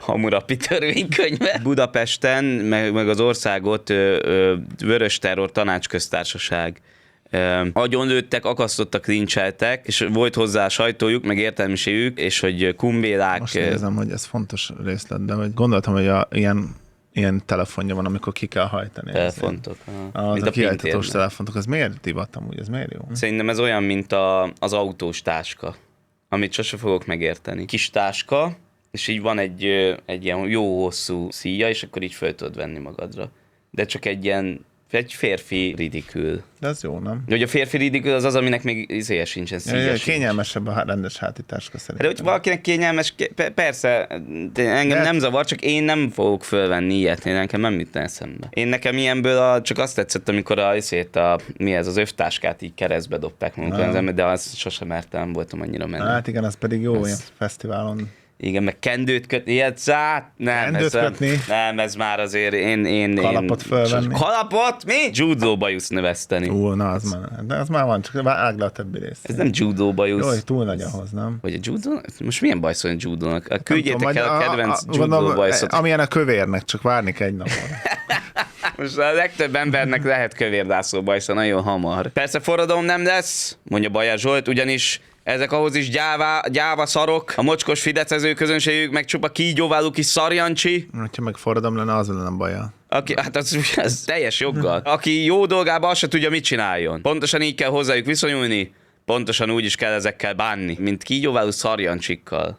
Hammurapi törvénykönyve. Budapesten, meg az országot Vörös Terror Tanácsköztársaság agyonlőttek, akasztottak, lincseltek, és volt hozzá sajtójuk, meg értelmiségük, és hogy kumbélák... Most nézem, hogy ez fontos részlet, de hogy gondoltam, hogy ilyen telefonja van, amikor ki kell hajtani. Telefontok. A kihajtatós telefontok, az miért divat amúgy? Ez miért jó? Szerintem ez olyan, mint az autós táska, amit sose fogok megérteni. Kis táska, és így van egy ilyen jó hosszú szíja, és akkor így föl tudod venni magadra. De csak egy férfi ridikül. De ez jó, nem? De hogy a férfi ridikül az, aminek még izéje sincsen, szíja kényelmesebb a rendes hátitáska szerintem. De hogy valakinek kényelmes, persze, engem nem zavar, csak én nem fogok fölvenni ilyet, nekem nem jutna eszembe. Én nekem ilyenből csak azt tetszett, amikor az övtáskát így keresztbe dobták magunkon, de azt sosem mertem, nem voltam annyira menni. Hát igen, az pedig jó ilyen fesztiválon. Igen, meg kendőt kötni, ilyet nem, ez már azért én kalapot fölvenni. Kalapot? Mi? Judo bajusz növeszteni. Na, az már van, csak vágd le a többi részt. Ez nem judo bajusz. Jó, túl nagy ahhoz, nem? Vagy a judo? Most milyen baj szól a judónak? Küldjétek el a kedvenc judo bajszot. Amilyen a kövérnek, csak várni kell egy napon. Most a legtöbb embernek lehet kövérdászó bajsza nagyon hamar. Persze forradalom nem lesz, mondja Bajer Zsolt, ugyanis ezek ahhoz is gyáva szarok, a mocskos fideszező közönségük meg csupa kígyóváló kis szarjancsi. Ha meg forradalom lenne, az lenne baja. Hát az teljes joggal. Aki jó dolgában azt se tudja, mit csináljon. Pontosan így kell hozzájuk viszonyulni, pontosan úgy is kell ezekkel bánni, mint kígyóváló szarjancsikkal.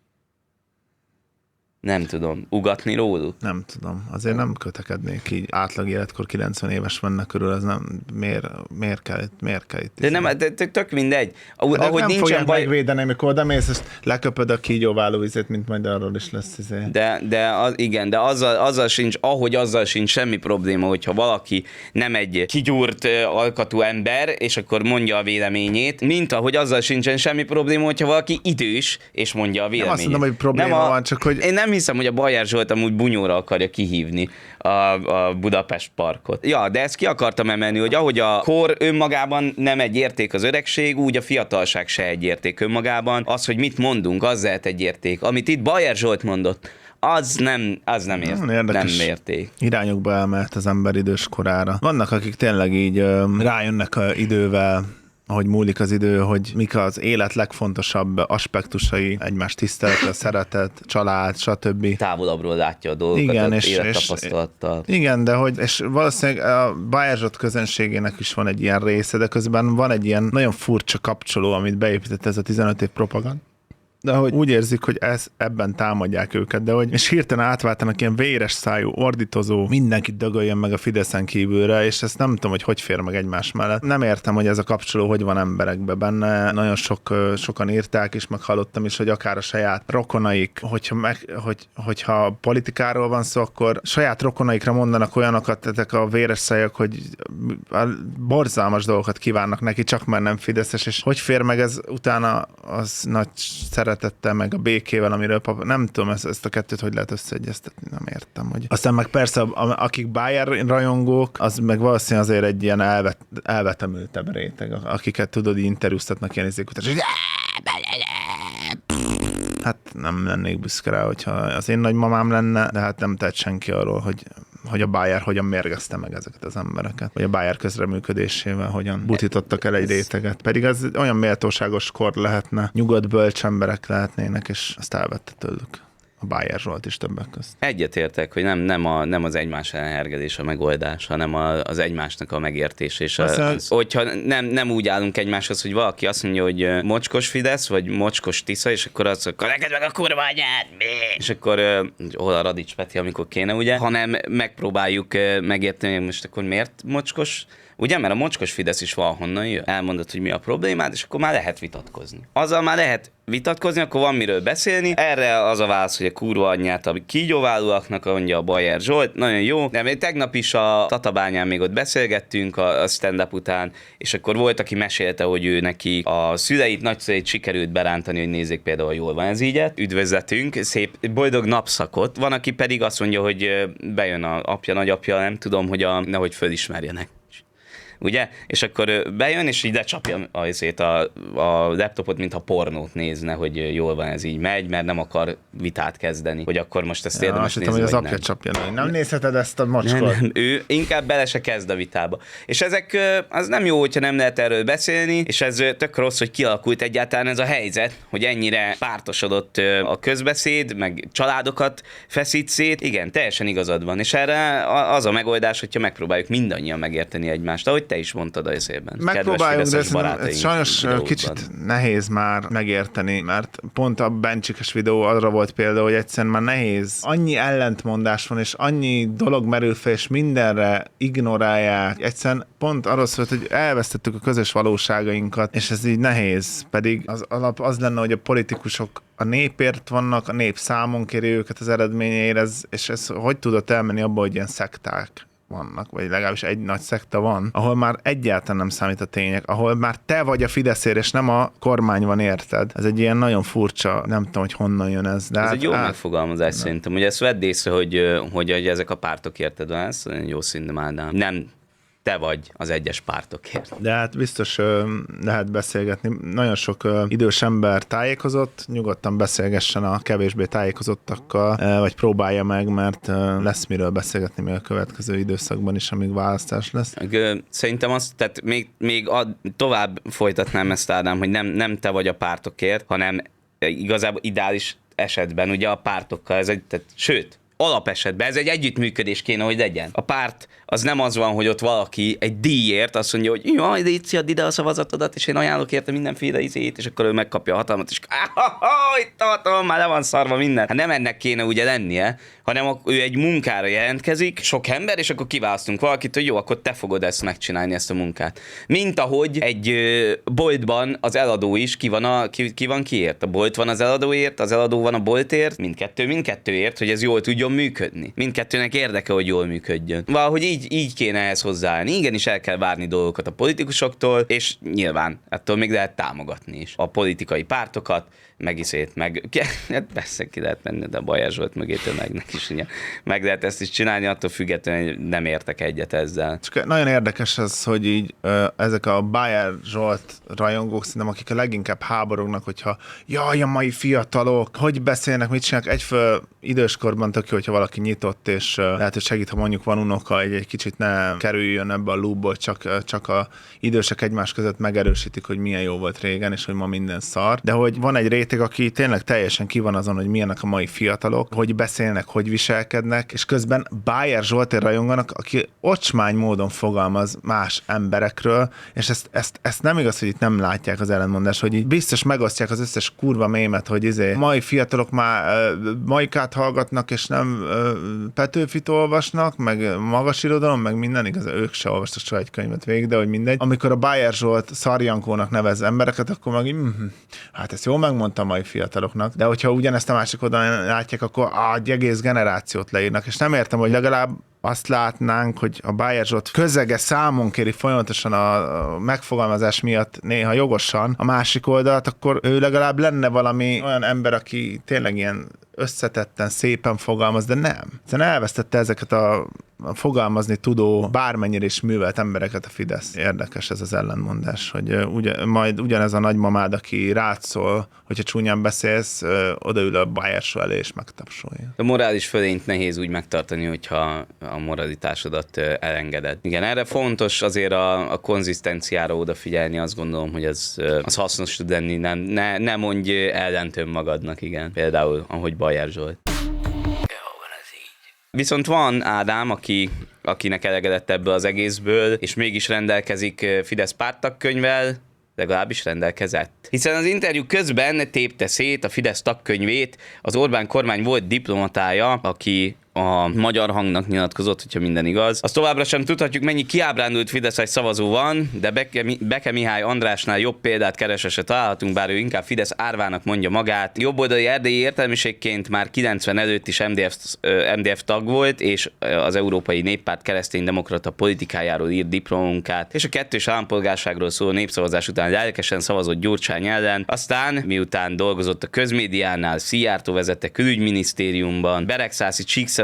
Nem tudom. Ugatni róluk? Nem tudom. Azért nem kötekednék így. Átlag életkor 90 éves mennek körül, ez nem... Miért kell itt? De nem, de tök mindegy. Ahogy nem fogják megvédeni, amikor odamész, és leköpöd a kígyóváló vizet, mint majd arról is lesz izé. De azzal sincs semmi probléma, hogyha valaki nem egy kigyúrt alkatú ember, és akkor mondja a véleményét, mint ahogy azzal sincsen semmi probléma, hogyha valaki idős, és mondja a véleményét. Nem azt mondom, hogy probléma van, csak hogy... Én nem hiszem, hogy a Bajer Zsolt amúgy bunyóra akarja kihívni a Budapest parkot. Ja, de ezt ki akartam emelni, hogy ahogy a kor önmagában nem egy érték az öregség, úgy a fiatalság se egy érték önmagában. Az, hogy mit mondunk, az lehet egy érték. Amit itt Bajer Zsolt mondott, az nem érték. Irányokba elmehet az ember idős korára. Vannak, akik tényleg így rájönnek idővel, ahogy múlik az idő, hogy mik az élet legfontosabb aspektusai, egymás tisztelete, szeretet, család, stb. Távolabbról látja a dolgokat, igen, az élettapasztalattal. Igen, de hogy, és valószínűleg a Bajer Zsolt közönségének is van egy ilyen része, de közben van egy ilyen nagyon furcsa kapcsoló, amit beépített ez a 15 év propaganda. De hogy úgy érzik, hogy ebben támadják őket, de hogy és hirtelen átváltanak ilyen véres szájú, ordítozó, mindenkit dögöljön meg a Fideszen kívülre, és ezt nem tudom, hogy fér meg egymás mellett. Nem értem, hogy ez a kapcsoló hogy van emberekben benne. Nagyon sokan írták, és meghallottam is, hogy akár a saját rokonaik, hogyha politikáról van szó, akkor saját rokonaikra mondanak olyanokat, ezek a véres szájak, hogy borzalmas dolgokat kívánnak neki, csak már nem fideszes, és hogy fér meg ez utána az nagy szeretettel, meg a békével, amiről nem tudom, ezt a kettőt hogy lehet összeegyeztetni, nem értem. Hogy... Aztán meg persze, akik Bajer rajongók, az meg valószínűleg azért egy ilyen elvetemültebb réteg, akiket tudod, interjúztatnak ilyen izék után, és hát nem lennék büszke rá, hogyha az én nagymamám lenne, de hát nem tehet senki arról, hogy a Bajer hogyan mérgezte meg ezeket az embereket, vagy a Bajer közreműködésével hogyan butítottak el egy réteget. Pedig az olyan méltóságos kor lehetne, nyugodt bölcs emberek lehetnének, és azt elvette tőlük. A Bajer Zsolt is többek közt. Egyetértek, hogy nem az egymás ellen hergelés a megoldás, hanem az egymásnak a megértés. És hogyha nem úgy állunk egymáshoz, hogy valaki azt mondja, hogy mocskos Fidesz, vagy mocskos Tisza, és akkor akkor neked meg a kurva anyád, mi? És akkor hol a Radics Peti, amikor kéne, ugye? Hanem megpróbáljuk megérteni, hogy most akkor miért mocskos. Ugye, mert a mocskos Fidesz is valahonnan jön. Elmondod, hogy mi a problémád, és akkor már lehet vitatkozni. Azzal már lehet vitatkozni, akkor van miről beszélni. Erre az a válasz, hogy a kurva anyját a kígyóválóaknak, mondja a Bajer Zsolt. Nagyon jó. De még tegnap is a Tatabányán még ott beszélgettünk a stand-up után, és akkor volt, aki mesélte, hogy ő neki a szüleit, nagyszüleit sikerült berántani, hogy nézzék például, jól van ez így. Üdvözletünk, szép boldog napszakot. Van, aki pedig azt mondja, hogy bejön a apja, nagyapja, nem tudom, hogy nehogy fölismerjenek. ugye? És akkor bejön, és így lecsapja a laptopot, mintha pornót nézne, hogy jól van, ez így megy, mert nem akar vitát kezdeni, hogy akkor most ezt érdemes nézni, hogy az vagy apja nem. csapja. Nem nézheted ezt a mocskot? Nem, ő inkább bele se kezd a vitába. És ezek, az nem jó, hogyha nem lehet erről beszélni, és ez tök rossz, hogy kialakult egyáltalán ez a helyzet, hogy ennyire pártosodott a közbeszéd, meg családokat feszít szét. Igen, teljesen igazad van. És erre az a megoldás, hogyha megpróbáljuk mindannyian megérteni egymást, ahogy te is mondtad a részében. Megpróbáljuk, de ez sajnos kicsit nehéz már megérteni, mert pont a Bencsikes videó arra volt példa, hogy egyszerűen már nehéz. Annyi ellentmondás van, és annyi dolog merül fel, és mindenre ignorálják. Egyszerűen pont arról szólt, hogy elvesztettük a közös valóságainkat, és ez így nehéz. Pedig az alap az lenne, hogy a politikusok a népért vannak, a nép számon kéri őket az eredményeire, és ez hogy tudott elmenni abba, hogy ilyen szekták vannak, vagy legalábbis egy nagy szekta van, ahol már egyáltalán nem számít a tények, ahol már te vagy a Fideszér, és nem a kormány van, érted? Ez egy ilyen nagyon furcsa, nem tudom, hogy honnan jön ez. De ez egy jó megfogalmazás szerintem, hogy ezt vedd észre, hogy ezek a pártok, érted, ez jó szinte már, nem te vagy az egyes pártokért. De hát biztos lehet beszélgetni. Nagyon sok idős ember tájékozott, nyugodtan beszélgessen a kevésbé tájékozottakkal, vagy próbálja meg, mert lesz miről beszélgetni még a következő időszakban is, amíg választás lesz. Szerintem tehát még tovább folytatnám ezt, Ádám, hogy nem te vagy a pártokért, hanem igazából ideális esetben ugye a pártokkal, sőt, alapesetben ez egy együttműködés kéne, hogy legyen. A párt az nem az van, hogy ott valaki egy díjért azt mondja, hogy jaj, légy, add ide a szavazatodat, és én ajánlok érte mindenféle izét, és akkor ő megkapja a hatalmat, és itt a hatalom, már le van szarva minden. Hát nem ennek kéne ugye lennie, hanem ő egy munkára jelentkezik, sok ember, és akkor kiválasztunk valakit, hogy jó, akkor te fogod ezt megcsinálni, ezt a munkát. Mint ahogy egy boltban az eladó is ki van kiért. A bolt van az eladóért, az eladó van a boltért, mindkettőért, hogy ez jól tudjon működni. Mindkettőnek érdeke, hogy jól működjön. Valahogy így kéne ehhez hozzáállni. Igenis el kell várni dolgokat a politikusoktól, és nyilván ettől még lehet támogatni is a politikai pártokat, hát persze ki lehet menni, de a Bajer Zsolt mögé tömegnek is ugye. Meg lehet ezt is csinálni, attól függetlenül nem értek egyet ezzel. Csak nagyon érdekes az, hogy így ezek a Bajer Zsolt rajongók, szerintem akik a leginkább háborognak, hogyha jaj, a mai fiatalok, hogy beszélnek, mit csinálnak, egyföl időskorban tök jó, hogyha valaki nyitott, és lehet, hogy segít, ha mondjuk van unoka, egy kicsit ne kerüljön ebbe a loopból, csak a idősek egymás között megerősítik, hogy milyen jó volt régen, és hogy ma minden szar. De hogy van egy réteg, aki tényleg teljesen ki van azon, hogy milyenek a mai fiatalok, hogy beszélnek, hogy viselkednek, és közben Bajer Zsoltér rajonganak, aki ocsmány módon fogalmaz más emberekről, és ezt nem igaz, hogy itt nem látják az ellentmondást, hogy így biztos megosztják az összes kurva mémet, hogy mai fiatalok már Majkát hallgatnak, és nem Petőfit olvasnak, meg magas irodalom, meg minden, igaz, ők se olvastak soha egy könyvet végig, de hogy mindegy. Amikor a Bajer Zsolt szarjankónak nevez embereket, akkor meg hát ezt jól megmondtam mai fiataloknak, de hogyha ugyanezt a másik oldalon látják, akkor egy egész generációt leírnak, és nem értem, hogy legalább azt látnánk, hogy a Bajer Zsolt közege számon kéri folyamatosan a megfogalmazás miatt néha jogosan a másik oldalt, akkor ő legalább lenne valami olyan ember, aki tényleg ilyen összetetten, szépen fogalmaz, de nem. Egyszerűen elvesztette ezeket a fogalmazni tudó, bármennyire is művelt embereket a Fidesz. Érdekes ez az ellentmondás, hogy majd ugyanez a nagymamád, aki rád szól, hogyha csúnyán beszélsz, odaül a Bajer Zsolt elé és megtapsolja. A morális fölényt nehéz úgy megtartani, hogyha a moralitásodat elengeded. Igen, erre fontos azért a konzisztenciára odafigyelni, azt gondolom, hogy az hasznos tud lenni, ne mondj ellent önmagadnak, igen. Például, ahogy Bajer Zsolt. Viszont van Ádám, akinek elegedett ebből az egészből, és mégis rendelkezik Fidesz párttagkönyvvel, legalábbis rendelkezett. Hiszen az interjú közben tépte szét a Fidesz tagkönyvét az Orbán kormány volt diplomatája, aki a Magyar Hangnak nyilatkozott, hogyha minden igaz. Azt továbbra sem tudhatjuk, mennyi kiábrándult fideszes szavazó van, de Beke Mihály Andrásnál jobb példát keresve találhatunk, bár ő inkább Fidesz árvának mondja magát. Jobboldali erdélyi értelmiségként már 90 előtt is MDF tag volt, és az Európai Néppárt kereszténydemokrata politikájáról írt diplomunkát, és a kettős állampolgárságról szóló népszavazás után lelkesen szavazott Gyurcsány ellen, aztán miután dolgozott a közmédiánál, Szijjártó vezette külügyminisztériumban, Beregszászi Csíkszer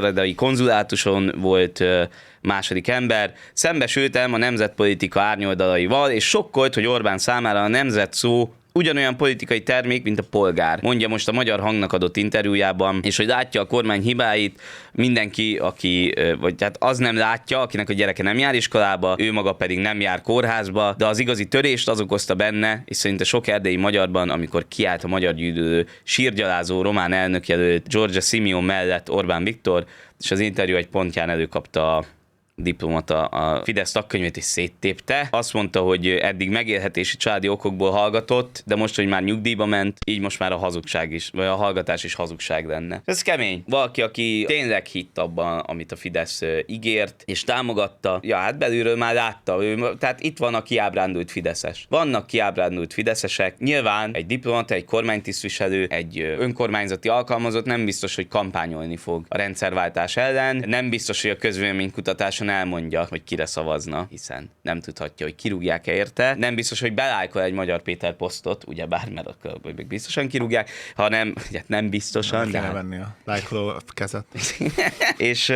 belgradai konzulátuson volt második ember, szembesültem a nemzetpolitika árnyoldalaival, és sokkolt, hogy Orbán számára a nemzet szó ugyanolyan politikai termék, mint a polgár. Mondja most a Magyar Hangnak adott interjújában, és hogy látja a kormány hibáit, mindenki, aki, vagy hát az nem látja, akinek a gyereke nem jár iskolába, ő maga pedig nem jár kórházba, de az igazi törést az okozta benne, és szerinte sok erdélyi magyarban, amikor kiállt a magyar gyűlölő, sírgyalázó román elnökjelölt Giorgia Simeon mellett Orbán Viktor, és az interjú egy pontján előkapta a diplomata a Fidesz tagkönyvét is széttépte. Azt mondta, hogy eddig megélhetési családi okokból hallgatott, de most, hogy már nyugdíjba ment, így most már a hazugság is, vagy a hallgatás is hazugság lenne. Ez kemény. Valaki, aki tényleg hitt abban, amit a Fidesz ígért, és támogatta, ja, hát belülről már látta. Tehát itt van a kiábrándult fideszes. Vannak kiábrándult fideszesek. Nyilván egy diplomata, egy kormánytisztviselő, egy önkormányzati alkalmazott nem biztos, hogy kampányolni fog a rendszerváltás ellen. Nem biztos, hogy a közvéleménykutatáson elmondja, hogy kire szavazna, hiszen nem tudhatja, hogy kirúgják-e érte. Nem biztos, hogy belájkol egy Magyar Péter posztot, ugyebár, mert akkor még biztosan kirúgják, hanem, ugye nem biztosan. Nem kell venni a lájkoló kezet. És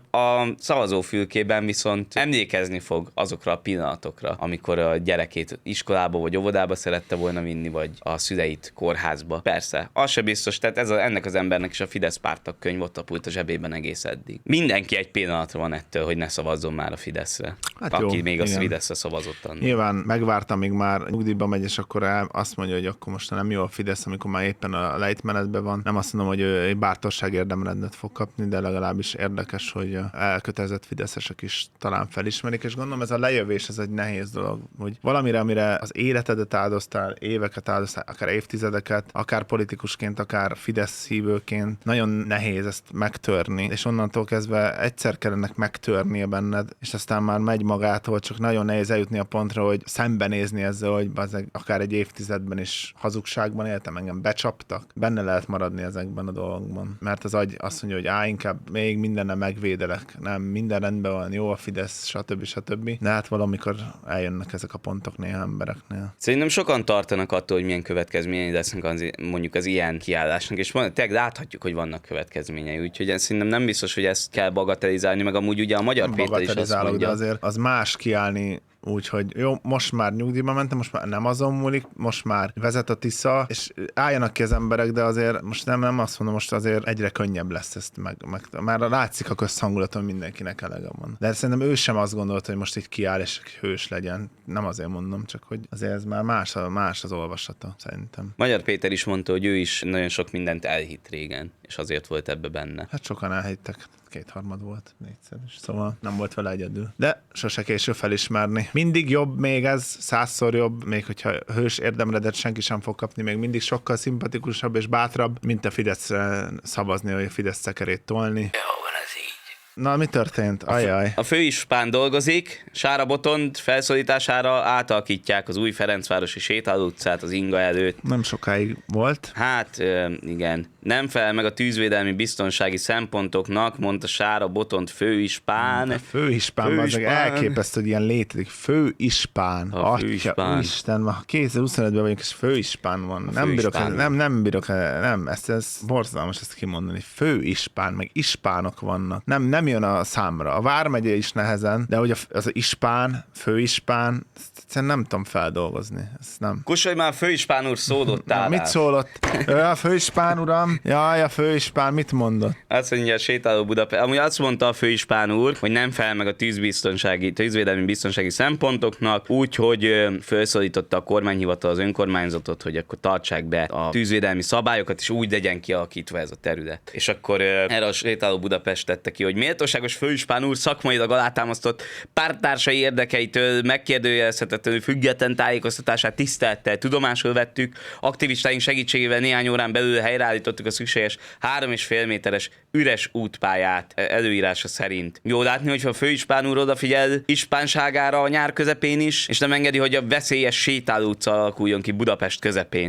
a szavazófülkében viszont emlékezni fog azokra a pillanatokra, amikor a gyerekét iskolába vagy óvodába szerette volna vinni, vagy a szüleit kórházba. Persze, az se biztos, tehát ennek az embernek is a Fidesz párttagkönyv ott tapult a zsebében egész eddig. Mindenki egy pillanatra van ettől, hogy ne szavazzon már a Fideszre. Hát aki jó, még a Fideszre szavazott annak. Nyilván megvártam, míg már nyugdíjba megy, és akkor azt mondja, hogy akkor most nem jó a Fidesz, amikor már éppen a lejtmenetben van. Nem azt mondom, hogy egy bátorság érdemrendet fog kapni, de legalábbis érdekes, hogy elkötelezett fideszesek is talán felismerik, és gondolom ez a lejövés, ez egy nehéz dolog, hogy valamire, amire az életedet áldoztál, éveket áldoztál, akár évtizedeket, akár politikusként, akár Fidesz hívőként, nagyon nehéz ezt megtörni, és onnantól kezdve egyszer kellene megtörnie benned, és aztán már megy magától, csak nagyon nehéz eljutni a pontra, hogy szembenézni ezzel, hogy akár egy évtizedben is hazugságban éltem, engem becsaptak. Benne lehet maradni ezekben a dolgokban. Mert az agy azt mondja, hogy inkább még mindennel megvédelek. Nem, minden rendben van, jó a Fidesz, stb. De hát valamikor eljönnek ezek a pontok néha embereknél. Szerintem sokan tartanak attól, hogy milyen következményei lesznek mondjuk az ilyen kiállásnak, és tényleg láthatjuk, hogy vannak következményei, úgyhogy szerintem nem biztos, hogy ezt kell bagatelizálni, meg amúgy ugye a Magyar Péter is azt mondja. De azért az más kiállni úgyhogy jó, most már nyugdíjba mentem, most már nem azon múlik, most már vezet a Tisza, és álljanak ki az emberek, de azért most nem azt mondom, most azért egyre könnyebb lesz ezt már látszik a közhangulaton, mindenkinek elege van. De szerintem ő sem azt gondolta, hogy most így kiáll és hős legyen. Nem azért mondom, csak hogy azért ez már más az olvasata, szerintem. Magyar Péter is mondta, hogy ő is nagyon sok mindent elhitt régen, és azért volt ebbe benne. Hát sokan elhittek. 2/3 volt, 4-szer is, szóval nem volt vele egyedül. De sose késő felismerni. Mindig jobb még ez, 100-szor jobb, még hogyha hős érdemredet senki sem fog kapni, még mindig sokkal szimpatikusabb és bátrabb, mint a Fideszre szavazni, vagy a Fidesz szekerét tolni. Na, mi történt? Ajaj. A főispán dolgozik, Sára Botond felszólítására átalakítják az új Ferencvárosi sétáló utcát az Inga előtt. Nem sokáig volt. Hát, igen. Nem felel meg a tűzvédelmi biztonsági szempontoknak, mondta Sára Botond főispán. A főispán. Az elképesztő, hogy ilyen létezik. Főispán. A főispán. Isten, ma 2025-ben vagyunk, és főispán van. Nem bírok, ez borzalmas ezt kimondani. Főispán, meg ispánok vannak. Nem jön a számra. A vármegye is nehezen, de hogy az ispán, főispán, ezt nem tudom feldolgozni. Ezt nem. Kussolj már, főispán úr szólottál. Mit szólott? A főispán uram? Jaj, a főispán mit mondott? Azt mondja a sétáló Budapest. Amúgy azt mondta a főispán úr, hogy nem fel meg a tűzvédelmi biztonsági szempontoknak, úgyhogy felszólította a kormányhivatal az önkormányzatot, hogy akkor tartsák be a tűzvédelmi szabályokat, és úgy legyen kialakítva ez a terület. És akkor erre a sétáló Budapest tette ki, hogy méltóságos főispán úr szakmailag alátámasztott párttársai érdekeitől megkérdőjelezhetetlenül független tájékoztatását tisztelettel tudomásul vettük, aktivistáink segítségével néhány órán belül helyreállítottuk a szükséges 3,5 méteres üres útpályát előírása szerint. Jó látni, hogy a főispán úr odafigyel ispánságára a nyár közepén is, és nem engedi, hogy a veszélyes sétáló utca alakuljon ki Budapest közepén.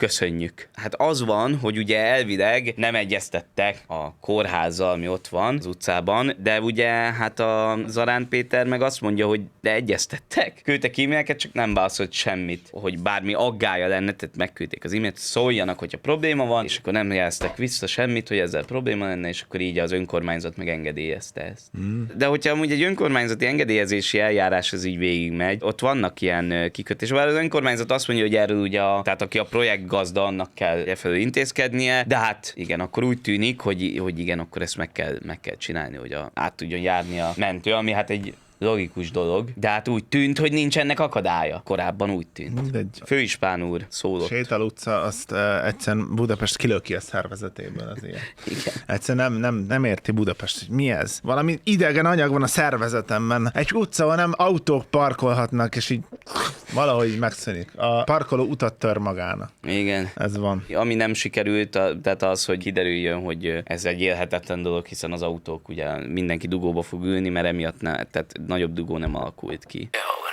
köszönjük. Hát az van, hogy ugye elvileg nem egyeztettek a kórházzal, ami ott van az utcában, de ugye hát a Zarán Péter meg azt mondja, hogy de egyeztettek. Küldtek e-maileket, csak nem válaszolt semmit, hogy bármi aggája lenne, tehát megküldték az e-mailt, szóljanak, hogyha probléma van, és akkor nem jeleztek vissza semmit, hogy ezzel probléma lenne, és akkor így az önkormányzat meg engedélyezte ezt. De hogyha amúgy egy önkormányzati engedélyezési eljárás az így végigmegy, ott vannak ilyen kikötések, bár az önkormányzat azt mondja, hogy erről ugye tehát aki a projektgazda, annak kell efelől intézkednie, de hát igen, akkor úgy tűnik, hogy igen, akkor ezt meg kell csinálni, hogy át tudjon járni a mentő, ami hát egy logikus dolog, de hát úgy tűnt, hogy nincs ennek akadálya. Korábban úgy tűnt. Mindegy. Főispán úr szólott. Sétál utca, azt egyszerűen Budapest kilöki a szervezetéből az ilyen. Igen. Egyszerűen nem érti Budapest, hogy mi ez. Valami idegen anyag van a szervezetemben. Egy utca, ahol nem autók parkolhatnak, és így valahogy megszűnik. A parkoló utat tör magának. Igen. Ez van. Ami nem sikerült, tehát az, hogy kiderüljön, hogy ez egy élhetetlen dolog, hiszen az autók ugye mindenki dugóba fog ülni, mert emiatt tehát nagyobb dugó nem alakult ki.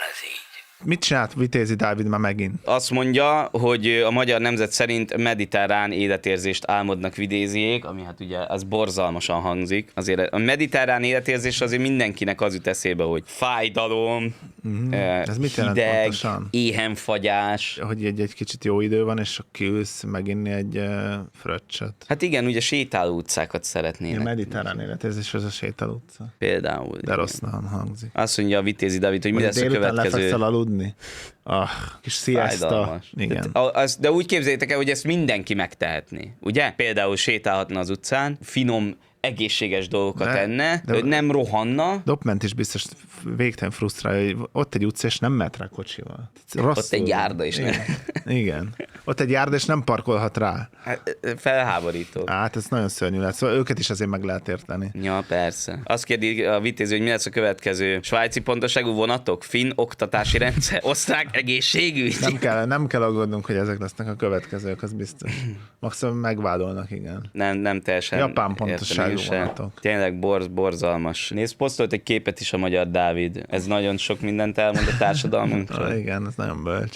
Mit csinált Vitézi Dávid már megint? Azt mondja, hogy a magyar nemzet szerint mediterrán életérzést álmodnak vidéziék, ami hát ugye az borzalmasan hangzik. Azért a mediterrán életérzés azért mindenkinek az jut eszébe, hogy fájdalom, Ez mit jelent hideg, pontosan? éhenfagyás. Hogy egy kicsit jó idő van, és kiülsz meginni egy fröccsöt. Hát igen, ugye sétáló utcákat A szeretnének. mediterrán életérzés az a sétál utca. Például. De igen. rosszan hangzik. Azt mondja a Vitézi Dávid, hogy mi Vagy lesz a délután következő. lefekszel aludni. Kis siesta. Fájdalmas. Igen. De úgy képzeljétek el, hogy ezt mindenki megtehetné, ugye? Például sétálhatna az utcán, finom, egészséges dolgokat enne, de- nem rohanna. Dopment is biztos végtelen frusztrálja, hogy ott egy utca, és nem mehet rá kocsival. Rosszul Ott egy járda is, Igen. Igen. Ott egy járda, és nem parkolhat rá. Hát, felháborító. Hát ez nagyon szörnyű lesz. Szóval őket is azért meg lehet érteni. Ja, persze. Azt kérdi a Vitézi, hogy mi lesz a következő. Svájci pontoságú vonatok, finn oktatási rendszer, osztrák egészségügy. Nem kell aggódnunk, hogy ezek lesznek a következők, az biztos. Maximum megvádolnak, igen. Nem teljesen. Japán pontoságú értem én sem. vonatok. Tényleg borzalmas. Nézd, posztolt egy képet is a magyar Dávid. Ez nagyon sok mindent elmond a társadalmunkról. Igen, ez nagyon bölcs.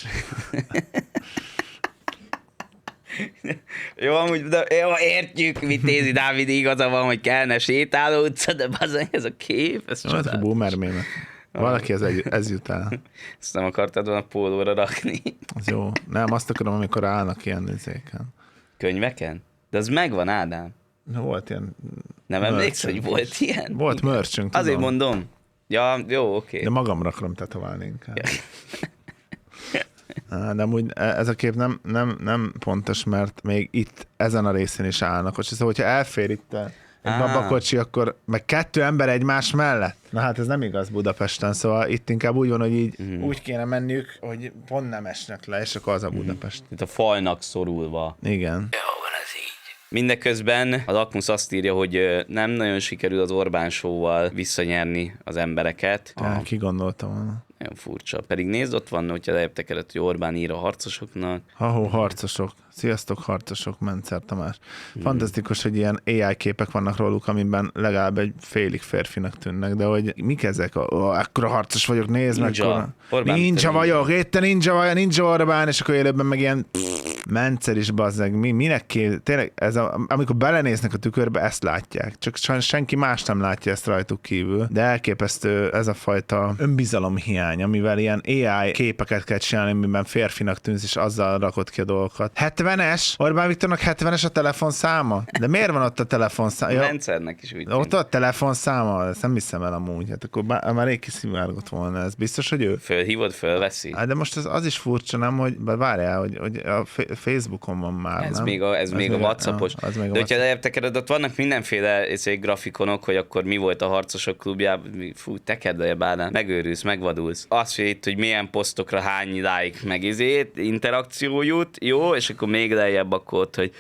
Jó, amúgy, de jó, értjük, Vitézi Dávid igaza van, hogy kellene sétáló utca, de bazen ez a kép, ez Jó, ez a csodálatos. boomer mémek. Valaki ez jut el. Ezt nem akartad volna pólóra rakni. Az jó. Nem, azt akarom, amikor állnak ilyen izéken. Könyveken? De az megvan, Ádám. Volt ilyen... Nem emlékszel, hogy merchünk volt ilyen? Volt merchünk, Azért tudom. mondom. Ja, jó, oké. De magamra akarom tetoválni inkább. De amúgy ez a kép nem pontos, mert még itt ezen a részén is állnak. Szóval, hogyha elfér itt egy babakocsi, akkor meg 2 ember egymás mellett. Na hát ez nem igaz Budapesten, szóval itt inkább úgy van, hogy így úgy kéne menniük, hogy pont nem esnek le, és akkor az a Budapest. Itt a falnak szorulva. Igen. Mindeközben a Lakmus azt írja, hogy nem nagyon sikerül az Orbán Show-val visszanyerni az embereket. Ki gondolta volna. Nagyon furcsa. Pedig nézd, ott van, hogyha lejjebb hogy Orbán ír a harcosoknak. Harcosok. Sziasztok, harcosok, Mencer Tamás. Fantasztikus, hogy ilyen AI képek vannak róluk, amiben legalább egy félig férfinak tűnnek, de hogy mik ezek? Ekkora harcos vagyok, nézd meg. Ninja. Orbán Ninja Viktor vagyok, itt a ninja Orbán, és akkor élőben meg ilyen Mencer is, bazzeg. Minek tényleg, amikor belenéznek a tükörbe, ezt látják. Csak senki más nem látja ezt rajtuk kívül. De elképesztő ez a fajta önbizalomhiány, amivel ilyen AI képeket kell csinálni, amiben férfinak tűnsz, és azzal rakod ki a dolgokat. 70-es? Orbán Viktornak 70-es a telefonszáma? De miért van ott a telefonszáma? A rendszernek is úgy Ott a telefonszáma? Ezt nem hiszem el amúgy. Hát akkor már rég kiszivárgott volna ez. Biztos, hogy ő? Fölhívod, fölveszi. Hát de most az is furcsa, nem, hogy várjál, hogy a Facebookon van már, Ez nem? még a WhatsAppos. Az még a De hogyha leértekered, ott vannak mindenféle grafikonok, hogy akkor mi volt a harcosok klubjában. Fú, tekerdelje bárán, megőrülsz, megvadulsz. Azt, hogy itt, hogy milyen posztokra hány like meg interakció jut, jó, és akkor még lejjebb akkor ott, hogy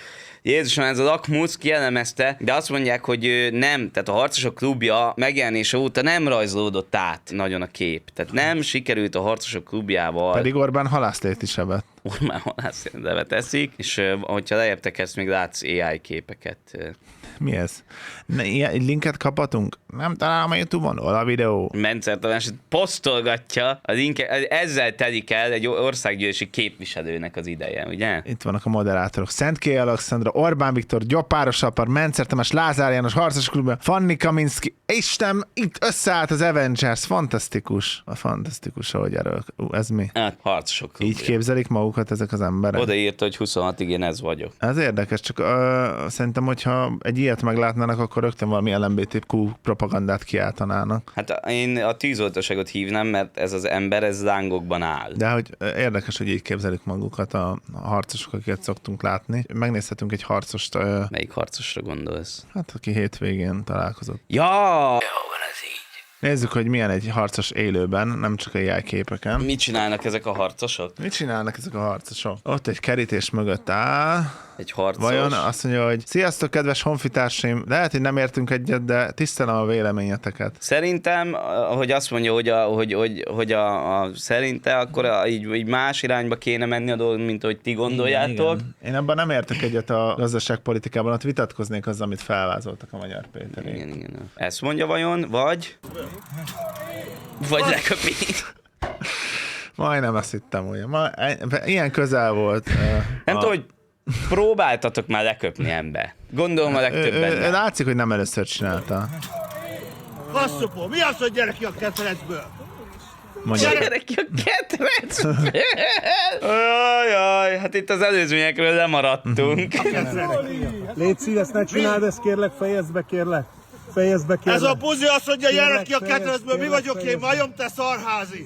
Jézusom, ez a lakmusz kielemezte, de azt mondják, hogy nem, tehát a Harcosok klubja megjelenése óta nem rajzolódott át nagyon a kép. Tehát nem sikerült a Harcosok klubjával. Pedig Orbán halászlét is evett. Ormán halászlevet eszik, és hogyha lejjebb tekersz, még látsz AI képeket. Mi ez? Egy linket kaphatunk? Nem találom a YouTube-on, hol a videó? Mencer Tamás posztolgatja, a linket, ezzel telik el egy országgyűlési képviselőnek az ideje, ugye? Itt vannak a moderátorok. Szentkély Alexandra, Orbán Viktor, Gyopáros Apar, Mencer Tamás, Lázár János, Harcos Klubja, Fanni Kaminski. Isten, itt összeállt az Avengers. Fantasztikus. Fantasztikus, ahogy erről. Ez mi? Hát, Harcosok klubja. Így képzelik magukat ezek az emberek? Odaírta, hogy 26-ig én ez vagyok. Ez érdekes, csak szerintem, hogyha egy ilyet meglátnának, akkor rögtön valami LMBTQ propagandát kiáltanának. Hát én a tűzoltóságot hívnám, mert ez az ember, ez lángokban áll. De hogy érdekes, hogy így képzelik magukat a harcosok, akiket szoktunk látni. Megnézhetünk egy harcost. Melyik harcosra gondolsz? Hát, aki hétvégén találkozott. Ja! Nézzük, hogy milyen egy harcos élőben, nem csak a jelképeken. Mit csinálnak ezek a harcosok? Mit csinálnak ezek a harcosok? Ott egy kerítés mögött áll. Egy harcos. Vajon azt mondja, hogy sziasztok, kedves honfitársaim, lehet, hogy nem értünk egyet, de tisztelem a véleményeteket. Szerintem, hogy azt mondja, hogy szerinte, akkor így más irányba kéne menni a dolog, mint ahogy ti gondoljátok. Igen. Én abban nem értek egyet a gazdaságpolitikában, ott vitatkoznék azzal, amit felvázoltak a Magyar Péterék. Igen. Ezt mondja vajon, vagy leköpi. Majdnem azt hittem, hogy ilyen közel volt. Nem tudom, hogy próbáltatok már leköpni ember. Gondolom a legtöbben. Látszik, hogy nem először csinálta. Kasszopó, mi az, hogy gyere ki a ketrecből? Mondja. Gyere ki a ketrecből! Jaj, hát itt az előzményekről lemaradtunk. Légy szíves, ne csináld ezt, kérlek, fejezd be, kérlek. Fejezd be, kérlek. Ez a buzi azt mondja, gyere Kérlek, ki a fejezd, ketrecből, mi kérlek, vagyok én, fejezd. majom, te szarházi!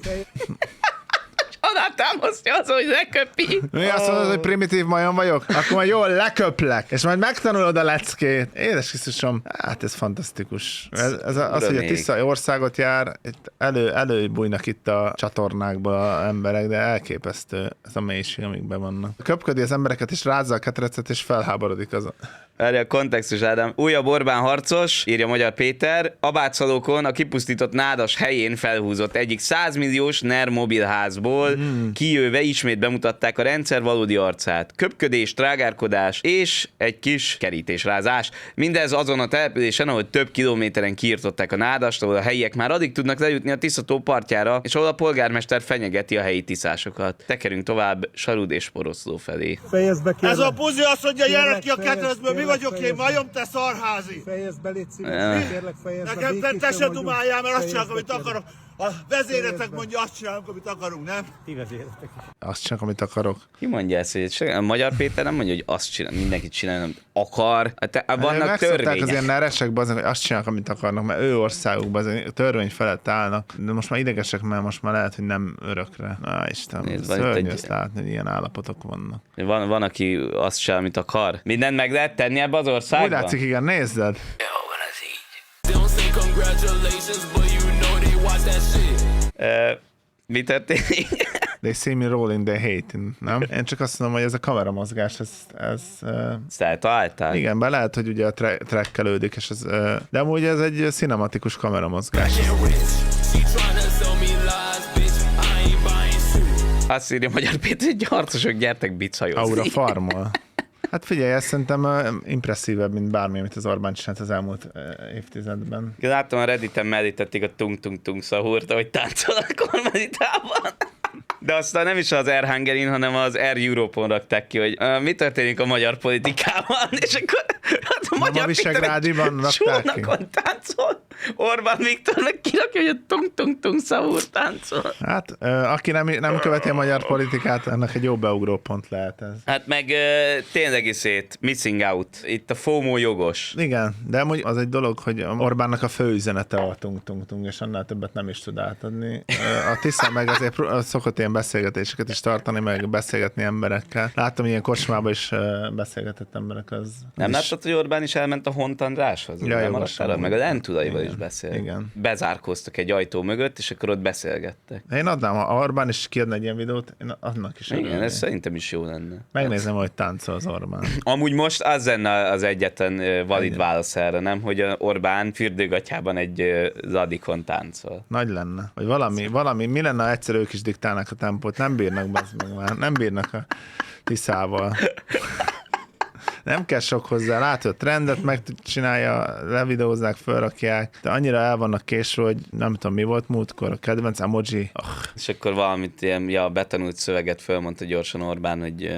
Alátámasztja az, hogy leköpi. Mi azt mondod, hogy primitív majom vagyok? Akkor majd jól leköplek, és majd megtanulod a leckét. Édes Krisztusom, hát ez fantasztikus. Az, hogy a tiszta országot jár, itt előbújnak itt a csatornákból az emberek, de elképesztő ez a mélység, amikben vannak. Köpködi az embereket, és rázza a ketrecet, és felháborodik az. Erre a kontextus, Ádám. Újabb Orbán harcos, írja Magyar Péter, Abátszalókon a kipusztított nádas helyén felhúzott egyik 100 milliós NER mobilházból kijöve ismét bemutatták a rendszer valódi arcát. Köpködés, trágárkodás és egy kis kerítésrázás. Mindez azon a településen, ahol több kilométeren kiirtották a nádast, ahol a helyiek már addig tudnak lejutni a Tisza-tó partjára, és ahol a polgármester fenyegeti a helyi tiszásokat. Tekerünk tovább Sarud és Poroszló felé. Fejezd be, kérlek. Ez a buzi azt mondja, gyere Kérlek, ki a fejezd, ketrecből, mi kérlek, vagyok én, fejezd. majom, te szarházi! Fejezd be, légy szíves, kérlek, fejezd be. Nekem te békésen se vagyunk. dumáljál, mert azt Fejezd csinálok, be, amit kérlek. akarok. A vezéretek Fejezd be. mondja, azt csinálunk, amit akarunk, nem? Ti vezéretek. Azt csak, amit akarok. Ki mondja ezt, hogy a Magyar Péter nem mondja, hogy azt csinál, mindenki csinálja, amit akar. Vannak Megszokták törvények. az ilyen neresek, bazen, hogy azt csinálnak, amit akarnak, mert ő országukban törvény felett állnak. De most már idegesek, mert most már lehet, hogy nem örökre. Na Isten, Nézd, van itt szörnyű egy- ezt látni, hogy ilyen állapotok vannak. Van, aki azt csinál, amit akar. Mindent meg lehet tenni ebbe az Úgy országban? látszik, igen, nézzed. They don't say congratulations, but you know they watch that shit. Mi történik? They see me rolling, they hate, nem? Én csak azt mondom, hogy ez a kameramozgás, ez Ezt eltalálták? igen, be lehet, hogy ugye a trekkelődik, és ez, de amúgy ez egy cinematikus kameramozgás. She tryna sell me lies, bitch. I ain't buying shit. Azt írja Magyar Péter, hogy harcosok, gyertek bicajozni. Aura farmol. Hát figyelj, ez szerintem impresszívebb, mint bármi, amit az Orbán csinált az elmúlt évtizedben. Láttam a Redditen mellé tették a tung-tung-tung szahúrt, ahogy táncol a kormányítában. De aztán nem is az Air Hungarin, hanem az Air Europe-on rakták ki, hogy mi történik a magyar politikában, és akkor hát a Magyar Visegrádiban rakták ki. csónakon táncol. Orbán Viktornak kirakja, hogy a tung-tung-tung szahúr táncol. Hát, aki nem követi a magyar politikát, ennek egy jó beugró pont lehet ez. Hát meg tényleg iszét, missing out. Itt a FOMO jogos. Igen, de amúgy az egy dolog, hogy Orbánnak a fő üzenete a tung-tung-tung, és annál többet nem is tud átadni. A Tisza meg azért szokott ilyen beszélgetéseket is tartani, meg beszélgetni emberekkel. Láttam, ilyen kocsmában is beszélgetett emberek. Az Nem is... láttad, hogy Orbán is elment a Hont Andráshoz? Ja, Nem jogos, maradtál, meg a Lentudaival is beszél. Igen. Bezárkóztak egy ajtó mögött, és akkor ott beszélgettek. Én adnám, ha Orbán is kiadna egy ilyen videót, én annak is Igen, örülnék. ez szerintem is jó lenne. Megnézem, hogy táncol az Orbán. Amúgy most az lenne az egyetlen valid válasz erre, nem? Hogy Orbán fürdőgatyában egy zadikon táncol. Nagy lenne. Vagy valami, mi lenne, ha egyszer ők is diktálnak a tempót? Nem bírnak meg már. Nem bírnak a Tiszával. Nem kell sok hozzá, látod, a trendet megcsinálja, levideózzák, felrakják, de annyira el vannak késve, hogy nem tudom, mi volt múltkor, a kedvenc emoji. És akkor valamit ilyen betanult szöveget fölmondta gyorsan Orbán, hogy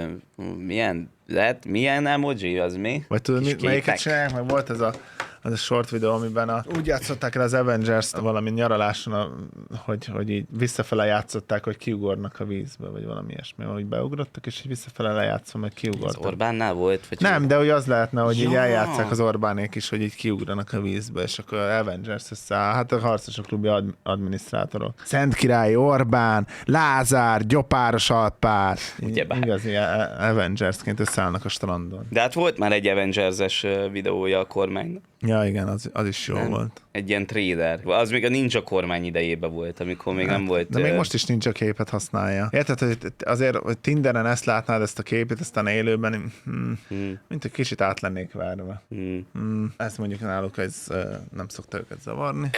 milyen emoji, az mi? Vagy tudod, Kis melyiket képek. csinálják? Meg volt az a short videó, amiben úgy játszották el az Avengers valami nyaraláson, hogy így visszafele játszották, hogy kiugornak a vízbe, vagy valami ilyesmi, hogy beugrottak, és így visszafele lejátszva, meg Az kiugortak. Orbánnál volt? Vagy Nem, de hogy az lehetne, hogy így Ja. eljátszák az Orbánék is, hogy így kiugranak a vízbe, és akkor Avengers összeáll. Hát a harcosok klubja adminisztrátorok. Szent Király, Orbán, Lázár, Gyopáros Alpár. Ugyebár. Igazi Avengersként összeállnak a strandon. De hát volt már egy Avengers-es videója a kormánynak. Ja, igen, az is jó volt. Egy ilyen trailer. Az még a Ninja kormány idejében volt, amikor még nem volt... De még most is nincs a képet használja. Érted, hogy azért, hogy Tinderen ezt látnád, ezt a képet, aztán élőben, mint egy kicsit át lennék várva. Ezt mondjuk náluk, ez nem szokta őket zavarni.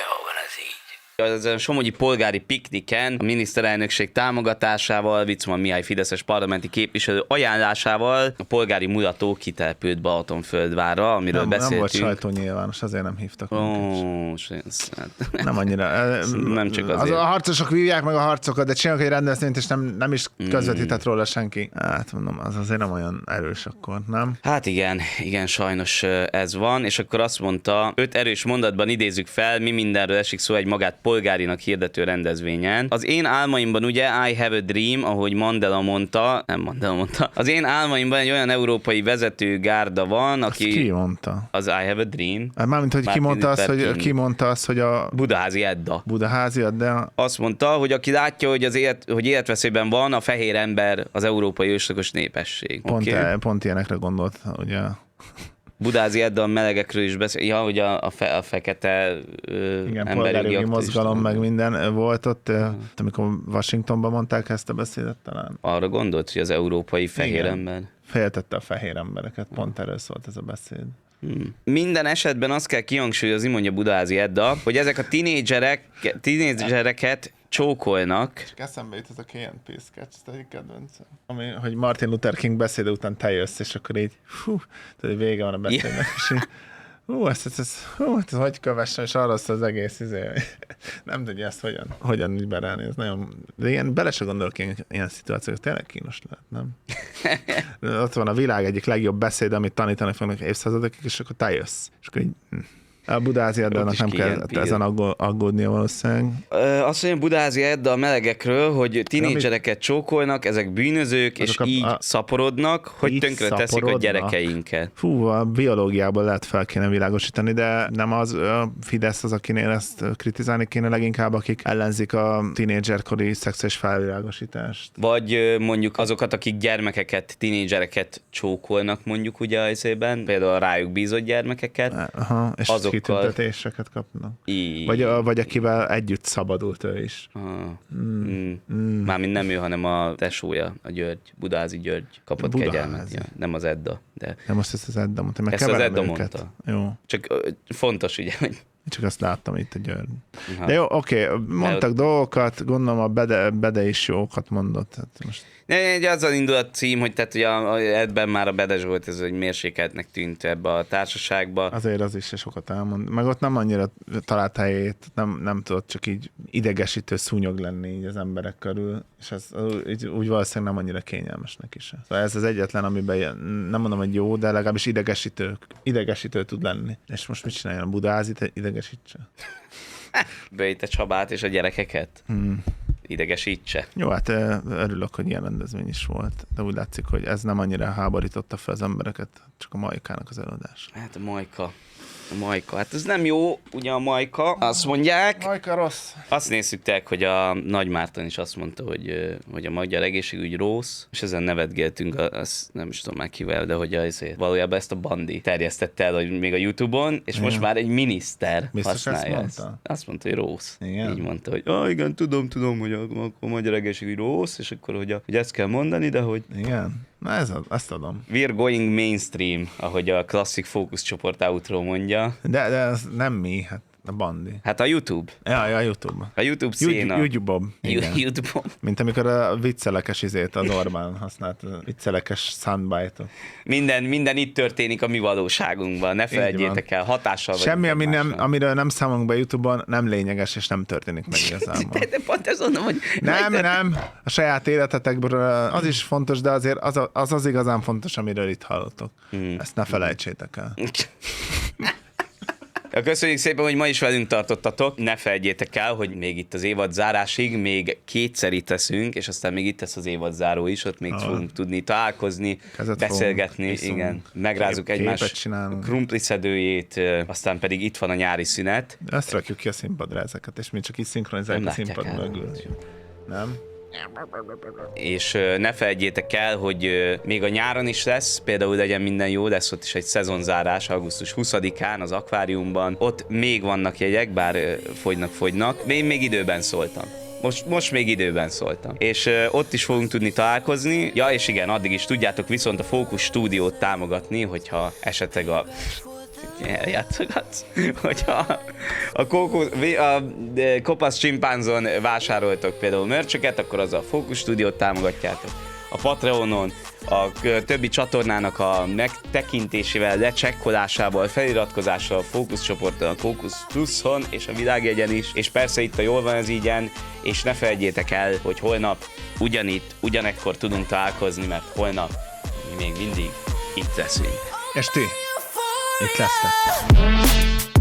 Az a somogyi polgári pikniken a miniszterelnökség támogatásával, Viczman Mihály fideszes parlamenti képviselő ajánlásával a polgári mulató kitelepült Balatonföldvárra, amiről Nem beszéltünk. volt sajtónyilvános, azért nem hívtak minket. Nem annyira. Nem csak azért. A harcosok vívják meg a harcokat, de csinálnak egy rendezvényt, és nem is közvetített róla senki. Hát mondom, az azért nem olyan erős akkor, nem? Hát igen, sajnos ez van, és akkor azt mondta, 5 erős mondatban idézzük fel, mi mindenről esik szó egy magát polgárinak hirdető rendezvényen. Az én álmaimban ugye I have a dream, ahogy Mandela mondta, az én álmaimban egy olyan európai vezető gárda van, Azt ki mondta? Az I have a dream. Mármint, hogy ki mondta azt, hogy a Budaházi Edda. Budaházi, de Azt mondta, hogy aki látja, hogy életveszélyben van a fehér ember, az európai őslakos népesség. pont ilyenekre gondolt, ugye. Budaházi Edda a melegekről is beszél, ja, hogy a fekete Igen, emberi polgárjogi mozgalom, meg minden volt ott, amikor Washingtonban mondták ezt a beszédet talán. Arra gondolt, hogy az európai fehér Igen. ember. Féltette a fehér embereket, pont erről szólt ez a beszéd. Minden esetben azt kell kihangsúlyozni, mondja Budaházi Edda, hogy ezek a tínédzsereket csókolnak. Csak eszembe jut ez a KNP sketch, ez egyik kedvencem. Ami, hogy Martin Luther King beszéde után te jössz, és akkor így, tehát vége van a beszédnek, és így, ez hogy kövessem, és arra az egész nem tudja ezt hogyan liberálni, ez nagyon, de ilyen bele se gondolok ilyen szituációk, tényleg kínos lehet, nem? Ott van a világ egyik legjobb beszéd, amit tanítani fognak évszázadokig, és akkor te jössz, és akkor így, a Budaházi Eddának nem kell ezen aggódnia valószínűleg. Azt mondja Budaházi Edda a melegekről, hogy tínédzsereket csókolnak, ezek bűnözők, és így szaporodnak, hogy tönkre teszik a gyerekeinket. Fú, a biológiából lehet fel kéne világosítani, de nem az a Fidesz az, akinél ezt kritizálni kéne leginkább, akik ellenzik a tínédzserkori szexuális felvilágosítást. Vagy mondjuk azokat, akik gyermekeket, tínédzsereket csókolnak mondjuk ugye a például a rájuk bízott gyermekeket. Aha, és kitüntetéseket kapnak. Vagy akivel együtt szabadult ő is. Mármint nem ő, hanem a tesója, a György, Budaházi György kapott kegyelmet. Ja, nem az Edda. De most ezt az Edda mondta. Ezt az Edda mondta. Jó. Csak fontos ugye, hogy... Csak azt láttam itt a György. De jó, oké, mondtak dolgokat, gondolom a Bede is jókat mondott. Hát most... Azzal indul a cím, hogy tehát ugye ebben már a Bede Zsolt ez, hogy mérsékeltnek tűnt ebbe a társaságba. Azért az is sokat elmond. Meg ott nem annyira talált helyét, nem tudott csak így idegesítő szúnyog lenni így az emberek körül, és ez úgy valószínűleg nem annyira kényelmes neki se. Szóval ez az egyetlen, amiben nem mondom, hogy jó, de legalábbis idegesítő tud lenni. És most mit csináljon a Budaházit, idegesítse? Böjte Csabát és a gyerekeket? Idegesítse. Jó, hát örülök, hogy ilyen rendezvény is volt, de úgy látszik, hogy ez nem annyira háborította fel az embereket, csak a Majkának az előadás. Hát a Majka. Majka. Hát ez nem jó, ugye a Majka. Azt mondják. Majka rossz. Azt néztük, hogy a Nagy Márton is azt mondta, hogy a magyar egészségügy rossz, és ezen nevetgéltünk, azt nem is tudom már kivel, de hogy valójában ezt a Bandi terjesztette el, hogy még a YouTube-on, és most már egy miniszter Biztos használja ezt mondta? Azt mondta, hogy rossz. Igen? Így mondta, hogy igen, tudom, hogy a magyar egészségügy rossz, és akkor, hogy ezt kell mondani, de hogy Igen. Na ezt adom. we're going mainstream, ahogy a klasszik fókuszcsoport outro mondja. De ez nem mi, hát a Bandi. Hát a YouTube. Ja, YouTube. A YouTube széna. YouTube-om. Igen. YouTube-on. Mint amikor a viccelekes izét az Orbán használt, a viccelekes soundbite-ot. Minden itt történik a mi valóságunkban, ne felejtjétek el, hatással vagyunk Semmi, egymásra. amiről nem számolunk be YouTube-on, nem lényeges, és nem történik meg igazából. De pont ezt mondom, hogy... Nem, a saját életetekből az is fontos, de azért az igazán fontos, amiről itt hallottok. Ezt ne felejtsétek el. Köszönjük szépen, hogy ma is velünk tartottatok. Ne felejtjétek el, hogy még itt az évad zárásig még kétszer itt leszünk, és aztán még itt lesz az évad záró is, ott még fogunk tudni találkozni, beszélgetni, iszunk, igen. Megrázunk egymás krumpliszedőjét, aztán pedig itt van a nyári szünet. Ezt rakjuk ki a színpadra ezeket, és mi csak így szinkronizáljuk a Nem látják színpad el. mögül. Nem? És ne felejtjétek el, hogy még a nyáron is lesz, például legyen minden jó, lesz ott is egy szezonzárás augusztus 20-án az akváriumban. Ott még vannak jegyek, bár fogynak. Én még időben szóltam. Most még időben szóltam. És ott is fogunk tudni találkozni. Ja, és igen, addig is tudjátok viszont a Fókusz stúdiót támogatni, hogyha esetleg a eljátszogatsz, hogyha a Kopasz Csimpánzon vásároltok például merchöket, akkor az a Fókusz stúdiót támogatjátok. A Patreonon, a többi csatornának a megtekintésével, lecsekkolásával, feliratkozással, a fókuszcsoporton, a Fókusz Pluszon és a Világjegyen is, és persze itt a Jól van ez ígyen, és ne felejtjétek el, hogy holnap ugyanekkor tudunk találkozni, mert holnap mi még mindig itt leszünk. És ti? Itt lesztek.